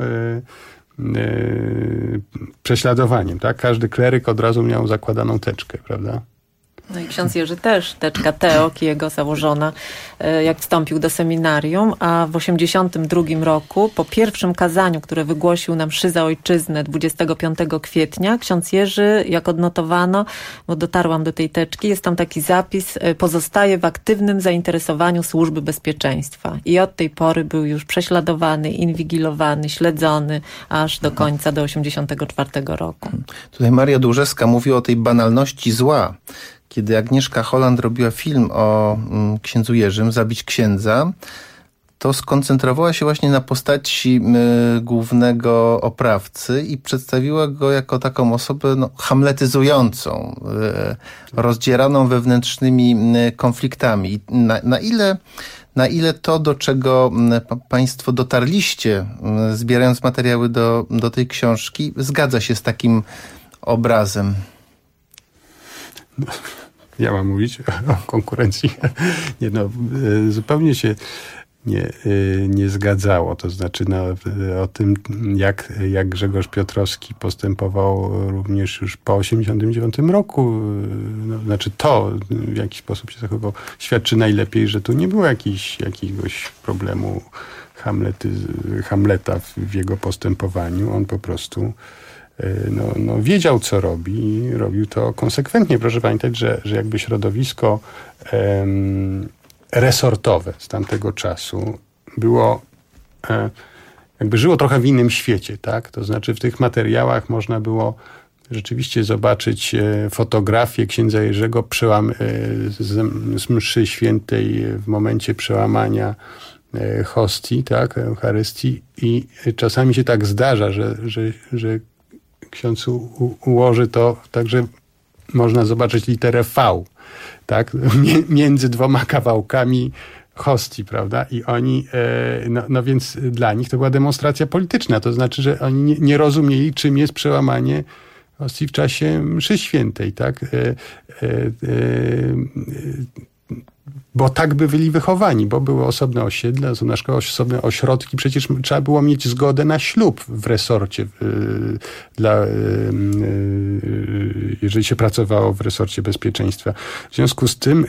prześladowaniem. Tak? Każdy kleryk od razu miał zakładaną teczkę, prawda? No i ksiądz Jerzy też, teczka Teok, jego założona, jak wstąpił do seminarium, a w 1982 roku, po pierwszym kazaniu, które wygłosił na mszy za ojczyznę 25 kwietnia, ksiądz Jerzy, jak odnotowano, bo dotarłam do tej teczki, jest tam taki zapis, pozostaje w aktywnym zainteresowaniu służby bezpieczeństwa. I od tej pory był już prześladowany, inwigilowany, śledzony, aż do końca, do 1984 roku. Tutaj Maria Dłużewska mówi o tej banalności zła. Kiedy Agnieszka Holland robiła film o księdzu Jerzym, Zabić księdza, to skoncentrowała się właśnie na postaci głównego oprawcy i przedstawiła go jako taką osobę hamletyzującą, rozdzieraną wewnętrznymi konfliktami. Na ile to, do czego państwo dotarliście, zbierając materiały do tej książki, zgadza się z takim obrazem? Ja mam mówić o konkurencji. Nie, no, zupełnie się nie zgadzało. To znaczy o tym, jak Grzegorz Piotrowski postępował również już po 1989 roku. Znaczy to, w jaki sposób się zachował, świadczy najlepiej, że tu nie było jakiegoś problemu Hamleta w jego postępowaniu. On po prostu wiedział, co robi i robił to konsekwentnie. Proszę pamiętać, że jakby środowisko resortowe z tamtego czasu żyło trochę w innym świecie, tak? To znaczy w tych materiałach można było rzeczywiście zobaczyć fotografię księdza Jerzego z mszy świętej w momencie przełamania hostii, tak? Eucharystii, i czasami się tak zdarza, że ksiądz ułoży to tak, że można zobaczyć literę V, tak? Między dwoma kawałkami hostii, prawda? I oni, więc dla nich to była demonstracja polityczna. To znaczy, że oni nie rozumieli, czym jest przełamanie hostii w czasie mszy świętej, tak? Bo tak by byli wychowani, bo były osobne osiedla, osobne ośrodki. Przecież trzeba było mieć zgodę na ślub w resorcie, jeżeli się pracowało w resorcie bezpieczeństwa. W związku z tym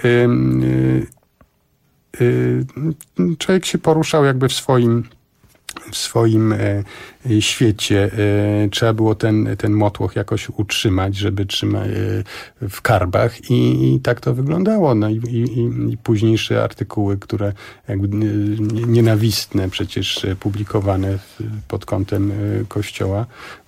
człowiek się poruszał jakby w swoim świecie. Trzeba było ten motłoch jakoś utrzymać, żeby trzymać w karbach, i tak to wyglądało. No i późniejsze artykuły, które jakby nienawistne przecież publikowane pod kątem Kościoła,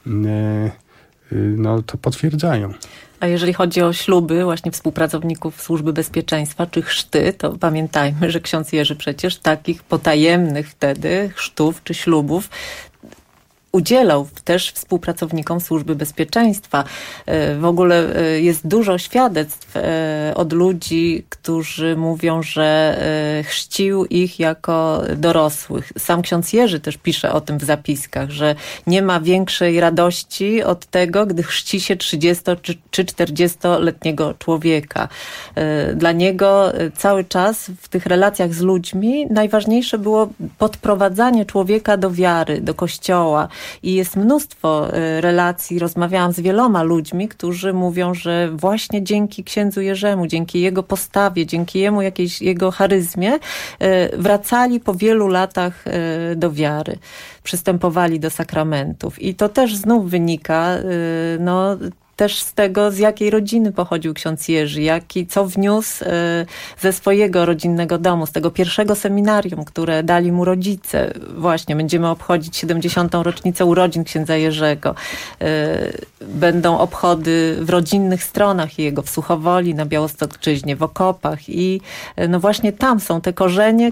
to potwierdzają. A jeżeli chodzi o śluby właśnie współpracowników Służby Bezpieczeństwa, czy chrzty, to pamiętajmy, że ksiądz Jerzy przecież takich potajemnych wtedy chrztów czy ślubów udzielał też współpracownikom Służby Bezpieczeństwa. W ogóle jest dużo świadectw od ludzi, którzy mówią, że chrzcił ich jako dorosłych. Sam ksiądz Jerzy też pisze o tym w zapiskach, że nie ma większej radości od tego, gdy chrzci się 30- czy 40-letniego człowieka. Dla niego cały czas w tych relacjach z ludźmi najważniejsze było podprowadzanie człowieka do wiary, do Kościoła. I jest mnóstwo relacji, rozmawiałam z wieloma ludźmi, którzy mówią, że właśnie dzięki księdzu Jerzemu, dzięki jego postawie, dzięki jego charyzmie wracali po wielu latach do wiary, przystępowali do sakramentów. I to też znów wynika też z tego, z jakiej rodziny pochodził ksiądz Jerzy, co wniósł ze swojego rodzinnego domu, z tego pierwszego seminarium, które dali mu rodzice. Właśnie będziemy obchodzić 70. rocznicę urodzin księdza Jerzego. Będą obchody w rodzinnych stronach jego, w Suchowoli, na Białostoczyźnie, w Okopach, i właśnie tam są te korzenie,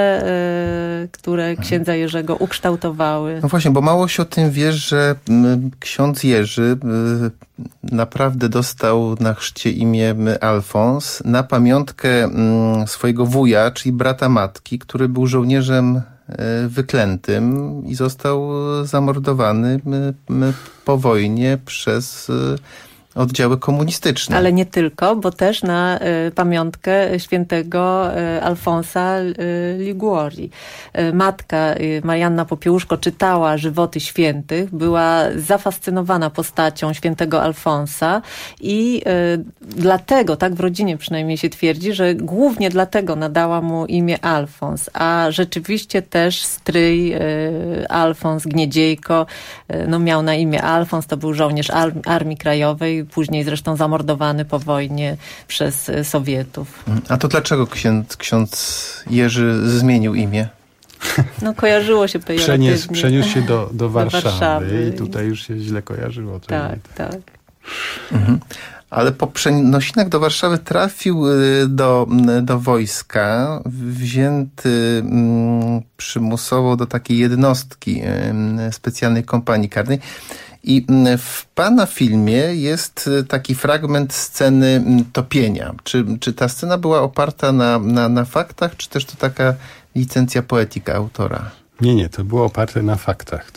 które księdza Jerzego ukształtowały. No właśnie, bo mało się o tym wie, że ksiądz Jerzy naprawdę dostał na chrzcie imię Alfons na pamiątkę swojego wuja, czyli brata matki, który był żołnierzem wyklętym i został zamordowany po wojnie przez oddziały komunistyczne. Ale nie tylko, bo też na pamiątkę świętego Alfonsa Liguori. Matka Marianna Popiełuszko czytała żywoty świętych, była zafascynowana postacią świętego Alfonsa i dlatego, tak w rodzinie przynajmniej się twierdzi, że głównie dlatego nadała mu imię Alfons, a rzeczywiście też stryj Alfons Gniedziejko miał na imię Alfons, to był żołnierz Armii Krajowej, później zresztą zamordowany po wojnie przez Sowietów. A to dlaczego ksiądz Jerzy zmienił imię? Kojarzyło się pejoratywnie. Przeniósł się do Warszawy i tutaj już się źle kojarzyło. Tak. Mhm. Ale po przenosinach do Warszawy trafił do wojska, wzięty przymusowo do takiej jednostki specjalnej kompanii karnej. I w pana filmie jest taki fragment sceny topienia. Czy ta scena była oparta na faktach, czy też to taka licencja poetyka autora? Nie, to było oparte na faktach. To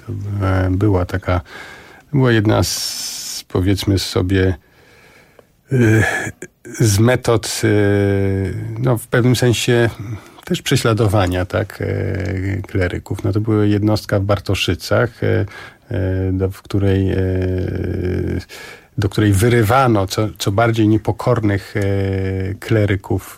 była jedna z, powiedzmy sobie, z metod, w pewnym sensie też prześladowania, tak, kleryków. No to była jednostka w Bartoszycach, do której wyrywano co bardziej niepokornych kleryków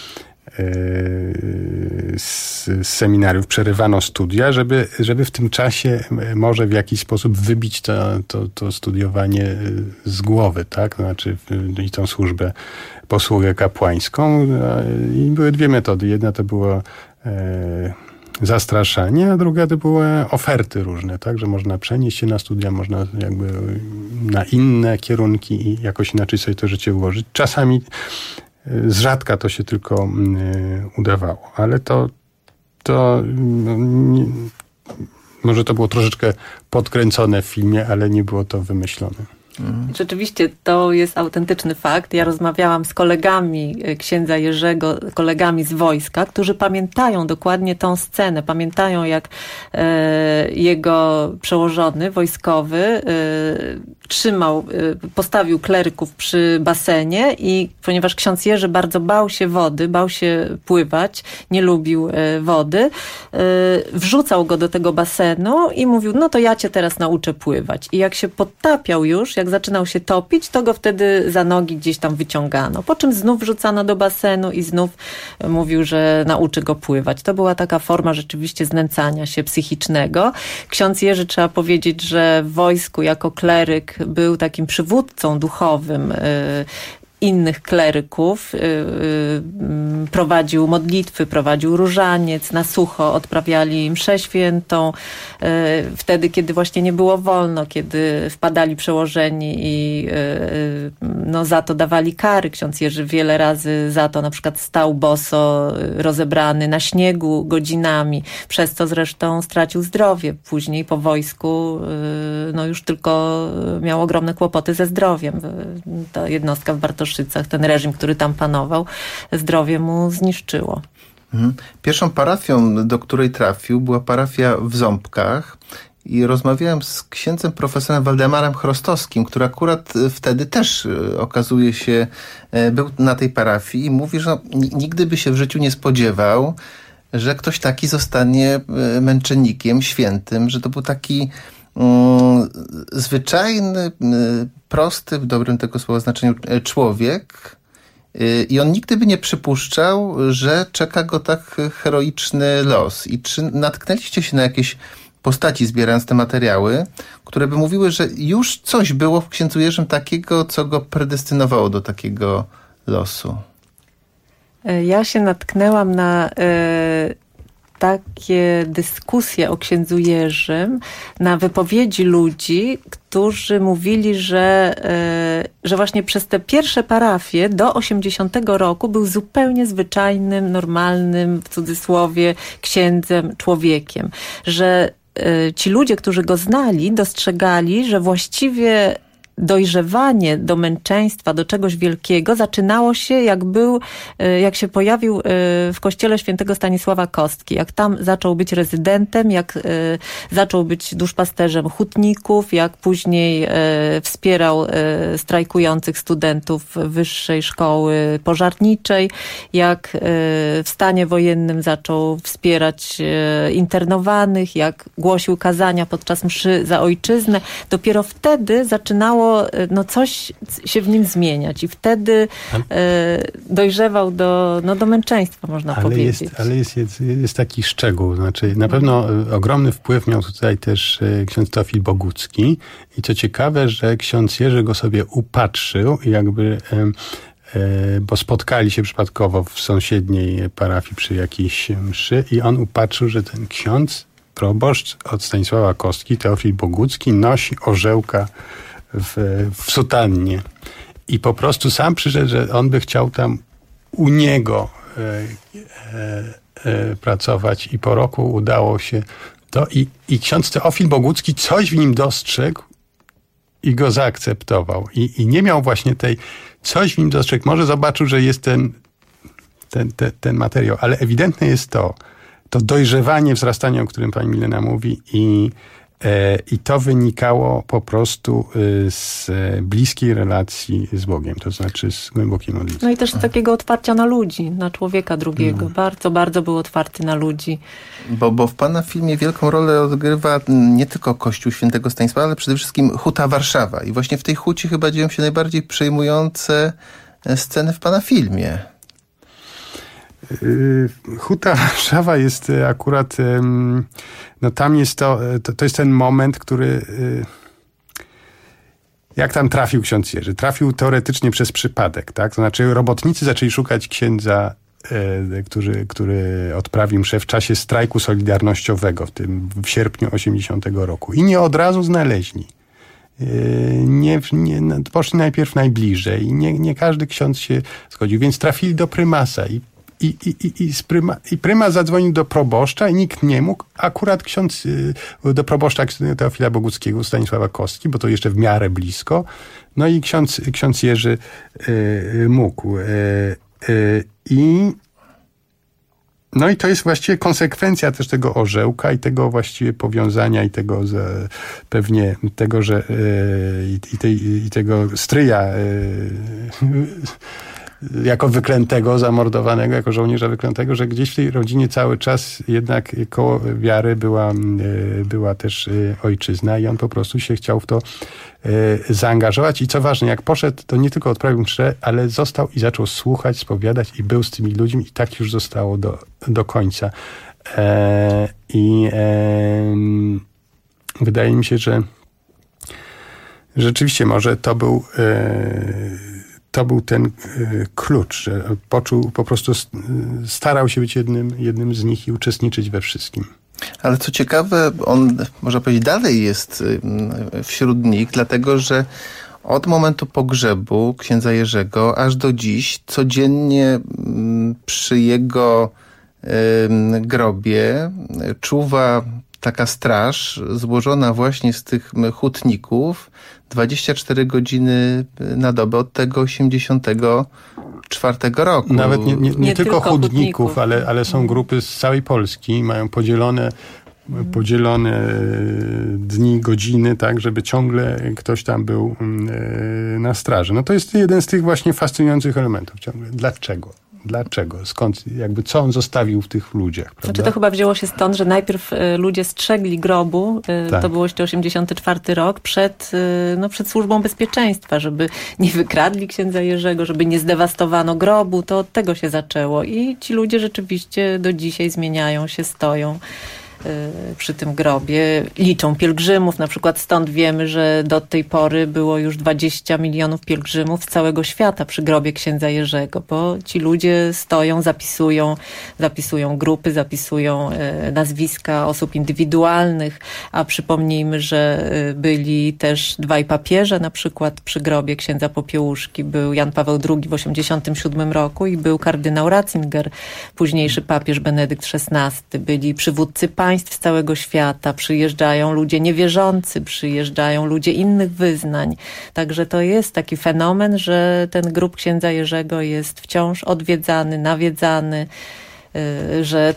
z seminariów, przerywano studia, żeby w tym czasie może w jakiś sposób wybić to studiowanie z głowy, tak? Znaczy i tą posługę kapłańską. I były dwie metody. Jedna to było zastraszanie, a druga to były oferty różne, tak? Że można przenieść się na studia, można jakby na inne kierunki i jakoś inaczej sobie to życie ułożyć. Czasami z rzadka to się tylko udawało, ale może to było troszeczkę podkręcone w filmie, ale nie było to wymyślone. Rzeczywiście to jest autentyczny fakt. Ja rozmawiałam z kolegami księdza Jerzego, kolegami z wojska, którzy pamiętają dokładnie tą scenę. Pamiętają, jak jego przełożony wojskowy postawił kleryków przy basenie i ponieważ ksiądz Jerzy bardzo bał się wody, bał się pływać, nie lubił wody, wrzucał go do tego basenu i mówił, no to ja cię teraz nauczę pływać. I jak się podtapiał już, jak zaczynał się topić, to go wtedy za nogi gdzieś tam wyciągano. Po czym znów wrzucano do basenu i znów mówił, że nauczy go pływać. To była taka forma rzeczywiście znęcania się psychicznego. Ksiądz Jerzy, trzeba powiedzieć, że w wojsku jako kleryk był takim przywódcą duchowym innych kleryków, prowadził modlitwy, prowadził różaniec, na sucho odprawiali mszę świętą, wtedy, kiedy właśnie nie było wolno, kiedy wpadali przełożeni i za to dawali kary. Ksiądz Jerzy wiele razy za to na przykład stał boso, rozebrany na śniegu godzinami, przez co zresztą stracił zdrowie. Później po wojsku już tylko miał ogromne kłopoty ze zdrowiem. Ta jednostka w Bartoszycach, ten reżim, który tam panował, zdrowie mu zniszczyło. Pierwszą parafią, do której trafił, była parafia w Ząbkach i rozmawiałem z księdzem profesorem Waldemarem Chrostowskim, który akurat wtedy też, okazuje się, był na tej parafii i mówi, że nigdy by się w życiu nie spodziewał, że ktoś taki zostanie męczennikiem, świętym, że to był taki zwyczajny, prosty, w dobrym tego słowa znaczeniu, człowiek i on nigdy by nie przypuszczał, że czeka go tak heroiczny los. I czy natknęliście się na jakieś postaci, zbierając te materiały, które by mówiły, że już coś było w księdzu Jerzym takiego, co go predestynowało do takiego losu? Ja się natknęłam na takie dyskusje o księdzu Jerzym, na wypowiedzi ludzi, którzy mówili, że właśnie przez te pierwsze parafie do 80 roku był zupełnie zwyczajnym, normalnym, w cudzysłowie, księdzem, człowiekiem. Że ci ludzie, którzy go znali, dostrzegali, że właściwie dojrzewanie do męczeństwa, do czegoś wielkiego zaczynało się, jak się pojawił w kościele świętego Stanisława Kostki, jak tam zaczął być rezydentem, jak zaczął być duszpasterzem hutników, jak później wspierał strajkujących studentów Wyższej Szkoły Pożarniczej, jak w stanie wojennym zaczął wspierać internowanych, jak głosił kazania podczas mszy za ojczyznę. Dopiero wtedy zaczynało coś się w nim zmieniać i wtedy dojrzewał do męczeństwa, można powiedzieć. Ale jest taki szczegół, znaczy na pewno ogromny wpływ miał tutaj też ksiądz Teofil Bogucki i co ciekawe, że ksiądz Jerzy go sobie upatrzył i bo spotkali się przypadkowo w sąsiedniej parafii przy jakiejś mszy i on upatrzył, że ten ksiądz, proboszcz od Stanisława Kostki, Teofil Bogucki, nosi orzełka w sutannie. I po prostu sam przyszedł, że on by chciał tam u niego pracować i po roku udało się to i ksiądz Teofil Bogucki coś w nim dostrzegł i go zaakceptował. I nie miał właśnie coś w nim dostrzegł. Może zobaczył, że jest ten materiał, ale ewidentne jest to dojrzewanie, wzrastanie, o którym pani Milena mówi I to wynikało po prostu z bliskiej relacji z Bogiem, to znaczy z głębokiej modlitwy. No i też z takiego otwarcia na ludzi, na człowieka drugiego. Bardzo, bardzo był otwarty na ludzi. Bo w pana filmie wielką rolę odgrywa nie tylko Kościół Świętego Stanisława, ale przede wszystkim Huta Warszawa. I właśnie w tej hucie chyba dzieją się najbardziej przejmujące sceny w pana filmie. Huta Warszawa jest akurat, no tam jest to jest ten moment, który, jak tam trafił ksiądz Jerzy? Trafił teoretycznie przez przypadek, tak? To znaczy robotnicy zaczęli szukać księdza, który odprawił mszę w czasie strajku solidarnościowego w sierpniu 80 roku i nie od razu znaleźli. Poszli najpierw najbliżej i nie każdy ksiądz się zgodził, więc trafili do prymasa i prymas zadzwonił do proboszcza i nikt nie mógł. Akurat ksiądz do proboszcza Teofila Boguckiego, Stanisława Kostki, bo to jeszcze w miarę blisko. No i ksiądz Jerzy mógł. No i to jest właściwie konsekwencja też tego orzełka i tego właściwie powiązania i tego pewnie tego, że i tego stryja jako wyklętego, zamordowanego, jako żołnierza wyklętego, że gdzieś w tej rodzinie cały czas jednak koło wiary była też ojczyzna i on po prostu się chciał w to zaangażować. I co ważne, jak poszedł, to nie tylko odprawił mszę, ale został i zaczął słuchać, spowiadać i był z tymi ludźmi i tak już zostało do końca. Wydaje mi się, że rzeczywiście może to był ten klucz, że poczuł, po prostu starał się być jednym z nich i uczestniczyć we wszystkim. Ale co ciekawe, on, można powiedzieć, dalej jest wśród nich, dlatego że od momentu pogrzebu księdza Jerzego aż do dziś codziennie przy jego grobie czuwa taka straż złożona właśnie z tych hutników 24 godziny na dobę od tego 84 roku. Nawet nie tylko hutników, ale są grupy z całej Polski, mają podzielone dni, godziny, tak, żeby ciągle ktoś tam był na straży. No to jest jeden z tych właśnie fascynujących elementów ciągle. Dlaczego? Skąd? Jakby co on zostawił w tych ludziach? Prawda? Znaczy to chyba wzięło się stąd, że najpierw ludzie strzegli grobu, tak. To było jeszcze 84 rok, przed służbą bezpieczeństwa, żeby nie wykradli księdza Jerzego, żeby nie zdewastowano grobu, to od tego się zaczęło. I ci ludzie rzeczywiście do dzisiaj zmieniają się, stoją przy tym grobie, liczą pielgrzymów, na przykład stąd wiemy, że do tej pory było już 20 milionów pielgrzymów z całego świata przy grobie księdza Jerzego, bo ci ludzie stoją, zapisują grupy, zapisują nazwiska osób indywidualnych, a przypomnijmy, że byli też dwaj papieże, na przykład przy grobie księdza Popiełuszki był Jan Paweł II w 87 roku i był kardynał Ratzinger, późniejszy papież Benedykt XVI, byli przywódcy państw z całego świata, przyjeżdżają ludzie niewierzący, przyjeżdżają ludzie innych wyznań. Także to jest taki fenomen, że ten grób księdza Jerzego jest wciąż odwiedzany, nawiedzany, że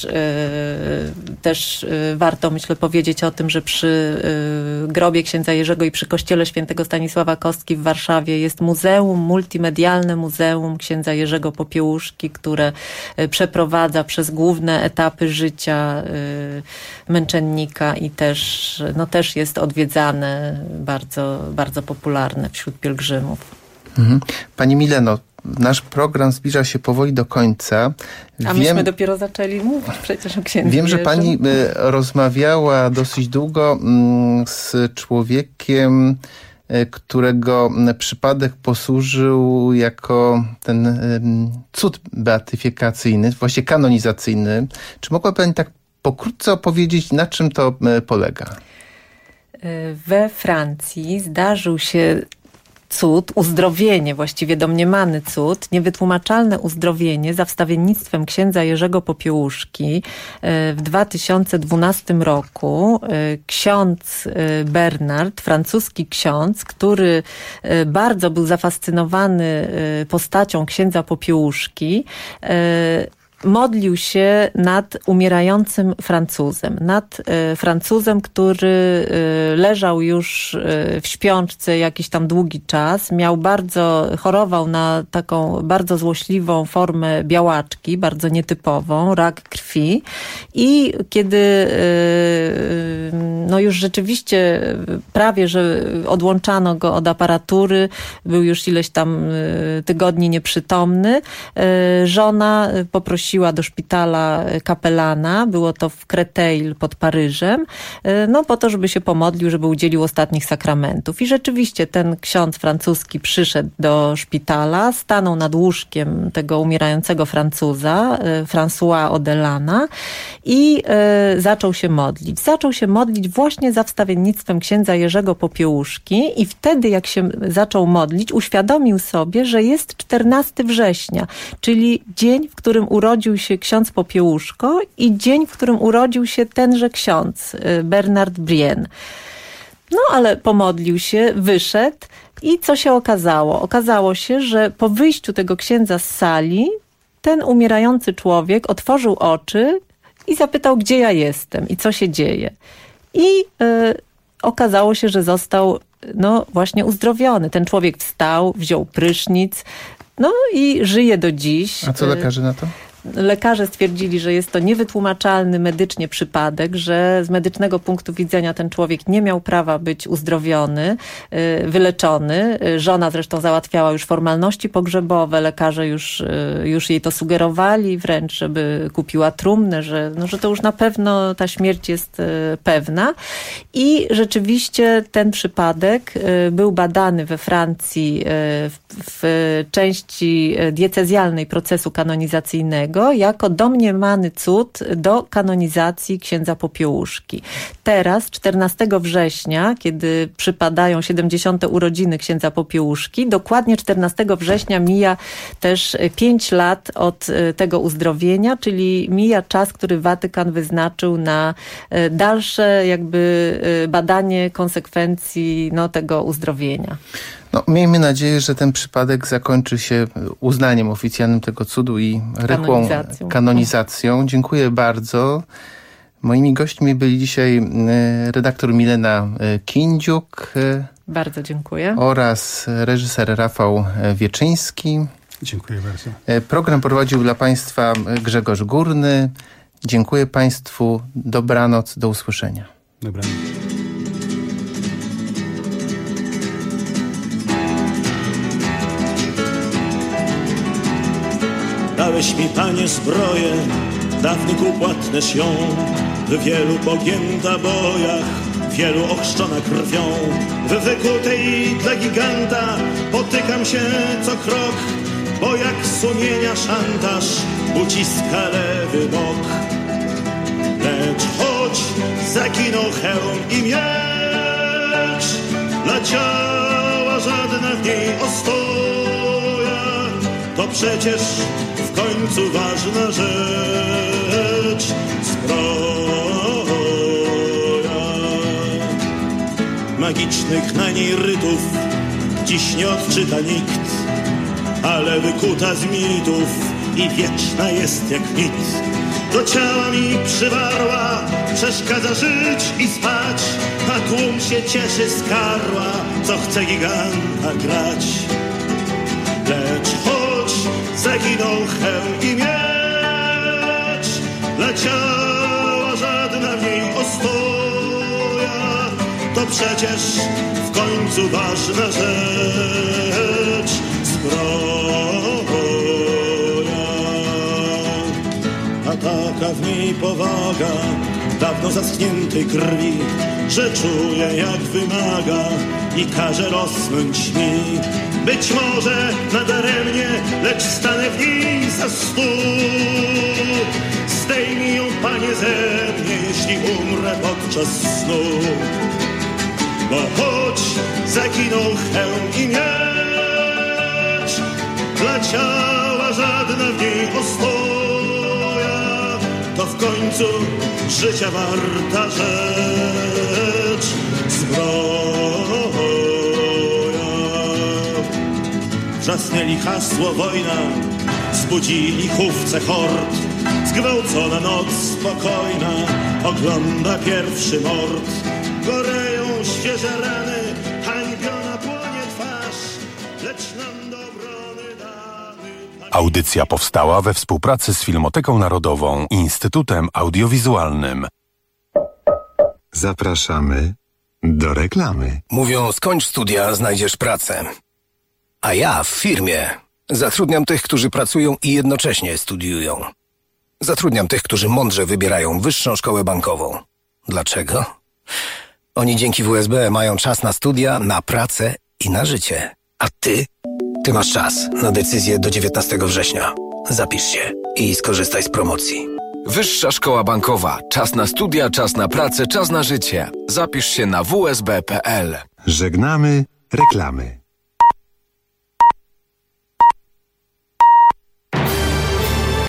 też warto, myślę, powiedzieć o tym, że przy grobie księdza Jerzego i przy kościele świętego Stanisława Kostki w Warszawie jest muzeum, multimedialne muzeum księdza Jerzego Popiełuszki, które przeprowadza przez główne etapy życia męczennika i też jest odwiedzane, bardzo, bardzo popularne wśród pielgrzymów. Pani Mileno, nasz program zbliża się powoli do końca. Myśmy dopiero zaczęli mówić przecież o księdzu Wiem, że Jerzym. pani rozmawiała dosyć długo z człowiekiem, którego przypadek posłużył jako ten cud beatyfikacyjny, właściwie kanonizacyjny. Czy mogłaby pani tak pokrótce opowiedzieć, na czym to polega? We Francji zdarzył się cud, uzdrowienie, właściwie domniemany cud, niewytłumaczalne uzdrowienie za wstawiennictwem księdza Jerzego Popiełuszki w 2012 roku. Ksiądz Bernard, francuski ksiądz, który bardzo był zafascynowany postacią księdza Popiełuszki, modlił się nad umierającym Francuzem. Nad Francuzem, który leżał już w śpiączce jakiś tam długi czas. Chorował na taką bardzo złośliwą formę białaczki, bardzo nietypową, rak krwi. I kiedy już rzeczywiście prawie, że odłączano go od aparatury, był już ileś tam tygodni nieprzytomny, żona poprosiła do szpitala kapelana, było to w Créteil pod Paryżem, po to, żeby się pomodlił, żeby udzielił ostatnich sakramentów. I rzeczywiście ten ksiądz francuski przyszedł do szpitala, stanął nad łóżkiem tego umierającego Francuza, François Odelana, i zaczął się modlić. Zaczął się modlić właśnie za wstawiennictwem księdza Jerzego Popiełuszki i wtedy, jak się zaczął modlić, uświadomił sobie, że jest 14 września, czyli dzień, w którym urodził się ksiądz Popiełuszko i dzień, w którym urodził się tenże ksiądz, Bernard Brienne. Ale pomodlił się, wyszedł i co się okazało? Okazało się, że po wyjściu tego księdza z sali ten umierający człowiek otworzył oczy i zapytał, gdzie ja jestem i co się dzieje. I okazało się, że został właśnie uzdrowiony. Ten człowiek wstał, wziął prysznic, i żyje do dziś. A co lekarze na to? Lekarze stwierdzili, że jest to niewytłumaczalny medycznie przypadek, że z medycznego punktu widzenia ten człowiek nie miał prawa być uzdrowiony, wyleczony. Żona zresztą załatwiała już formalności pogrzebowe, lekarze już jej to sugerowali wręcz, żeby kupiła trumnę, że to już na pewno ta śmierć jest pewna. I rzeczywiście ten przypadek był badany we Francji w części diecezjalnej procesu kanonizacyjnego jako domniemany cud do kanonizacji księdza Popiełuszki. Teraz, 14 września, kiedy przypadają 70. urodziny księdza Popiełuszki, dokładnie 14 września mija też 5 lat od tego uzdrowienia, czyli mija czas, który Watykan wyznaczył na dalsze badanie konsekwencji tego uzdrowienia. Miejmy nadzieję, że ten przypadek zakończy się uznaniem oficjalnym tego cudu i rychłą kanonizacją. Dziękuję bardzo. Moimi gośćmi byli dzisiaj redaktor Milena Kindziuk. Bardzo dziękuję. Oraz reżyser Rafał Wieczyński. Dziękuję bardzo. Program prowadził dla Państwa Grzegorz Górny. Dziękuję Państwu. Dobranoc. Do usłyszenia. Dobranoc. Dałeś mi, Panie, zbroję, dawny kupłatnyś ją, w wielu pogięta bojach, wielu ochrzczona krwią. W wykutej dla giganta potykam się co krok, bo jak sumienia szantaż uciska lewy bok. Lecz choć zaginął hełm i miecz, dla ciała żadna w niej ostoja, to przecież w końcu ważna rzecz, zbroja. Magicznych na niej rytów dziś nie odczyta nikt, ale wykuta z mitów i wieczna jest jak mit. Do ciała mi przywarła, przeszkadza żyć i spać, a tłum się cieszy z karła, co chce giganta grać. Lecz choć zaginął hełm i miecz, dla ciała żadna w niej ostoja, to przecież w końcu ważna rzecz, zbroja. A taka w niej powaga dawno zaschniętej krwi, że czuję jak wymaga i każe rosnąć mi. Być może nadaremnie, lecz stanę w niej za stół. Zdejmij ją, Panie, ze mnie, jeśli umrę podczas snu. Bo choć zaginął hełm i miecz, dla ciała żadna w niej ostoja, to w końcu życia warta rzecz, zbroja. Wrzasnęli hasło wojna, zbudzili chówce hord, Zgwałcona noc spokojna ogląda pierwszy mord. Goreją świeże rany, hańbiona płonie twarz, lecz nam do obrony dany... Audycja powstała we współpracy z Filmoteką Narodową i Instytutem Audiowizualnym. Zapraszamy do reklamy. Mówią, skończ studia, znajdziesz pracę. A ja w firmie zatrudniam tych, którzy pracują i jednocześnie studiują. Zatrudniam tych, którzy mądrze wybierają wyższą szkołę bankową. Dlaczego? Oni dzięki WSB mają czas na studia, na pracę i na życie. A ty? Ty masz czas na decyzję do 19 września. Zapisz się i skorzystaj z promocji. Wyższa Szkoła Bankowa. Czas na studia, czas na pracę, czas na życie. Zapisz się na wsb.pl. Żegnamy reklamy.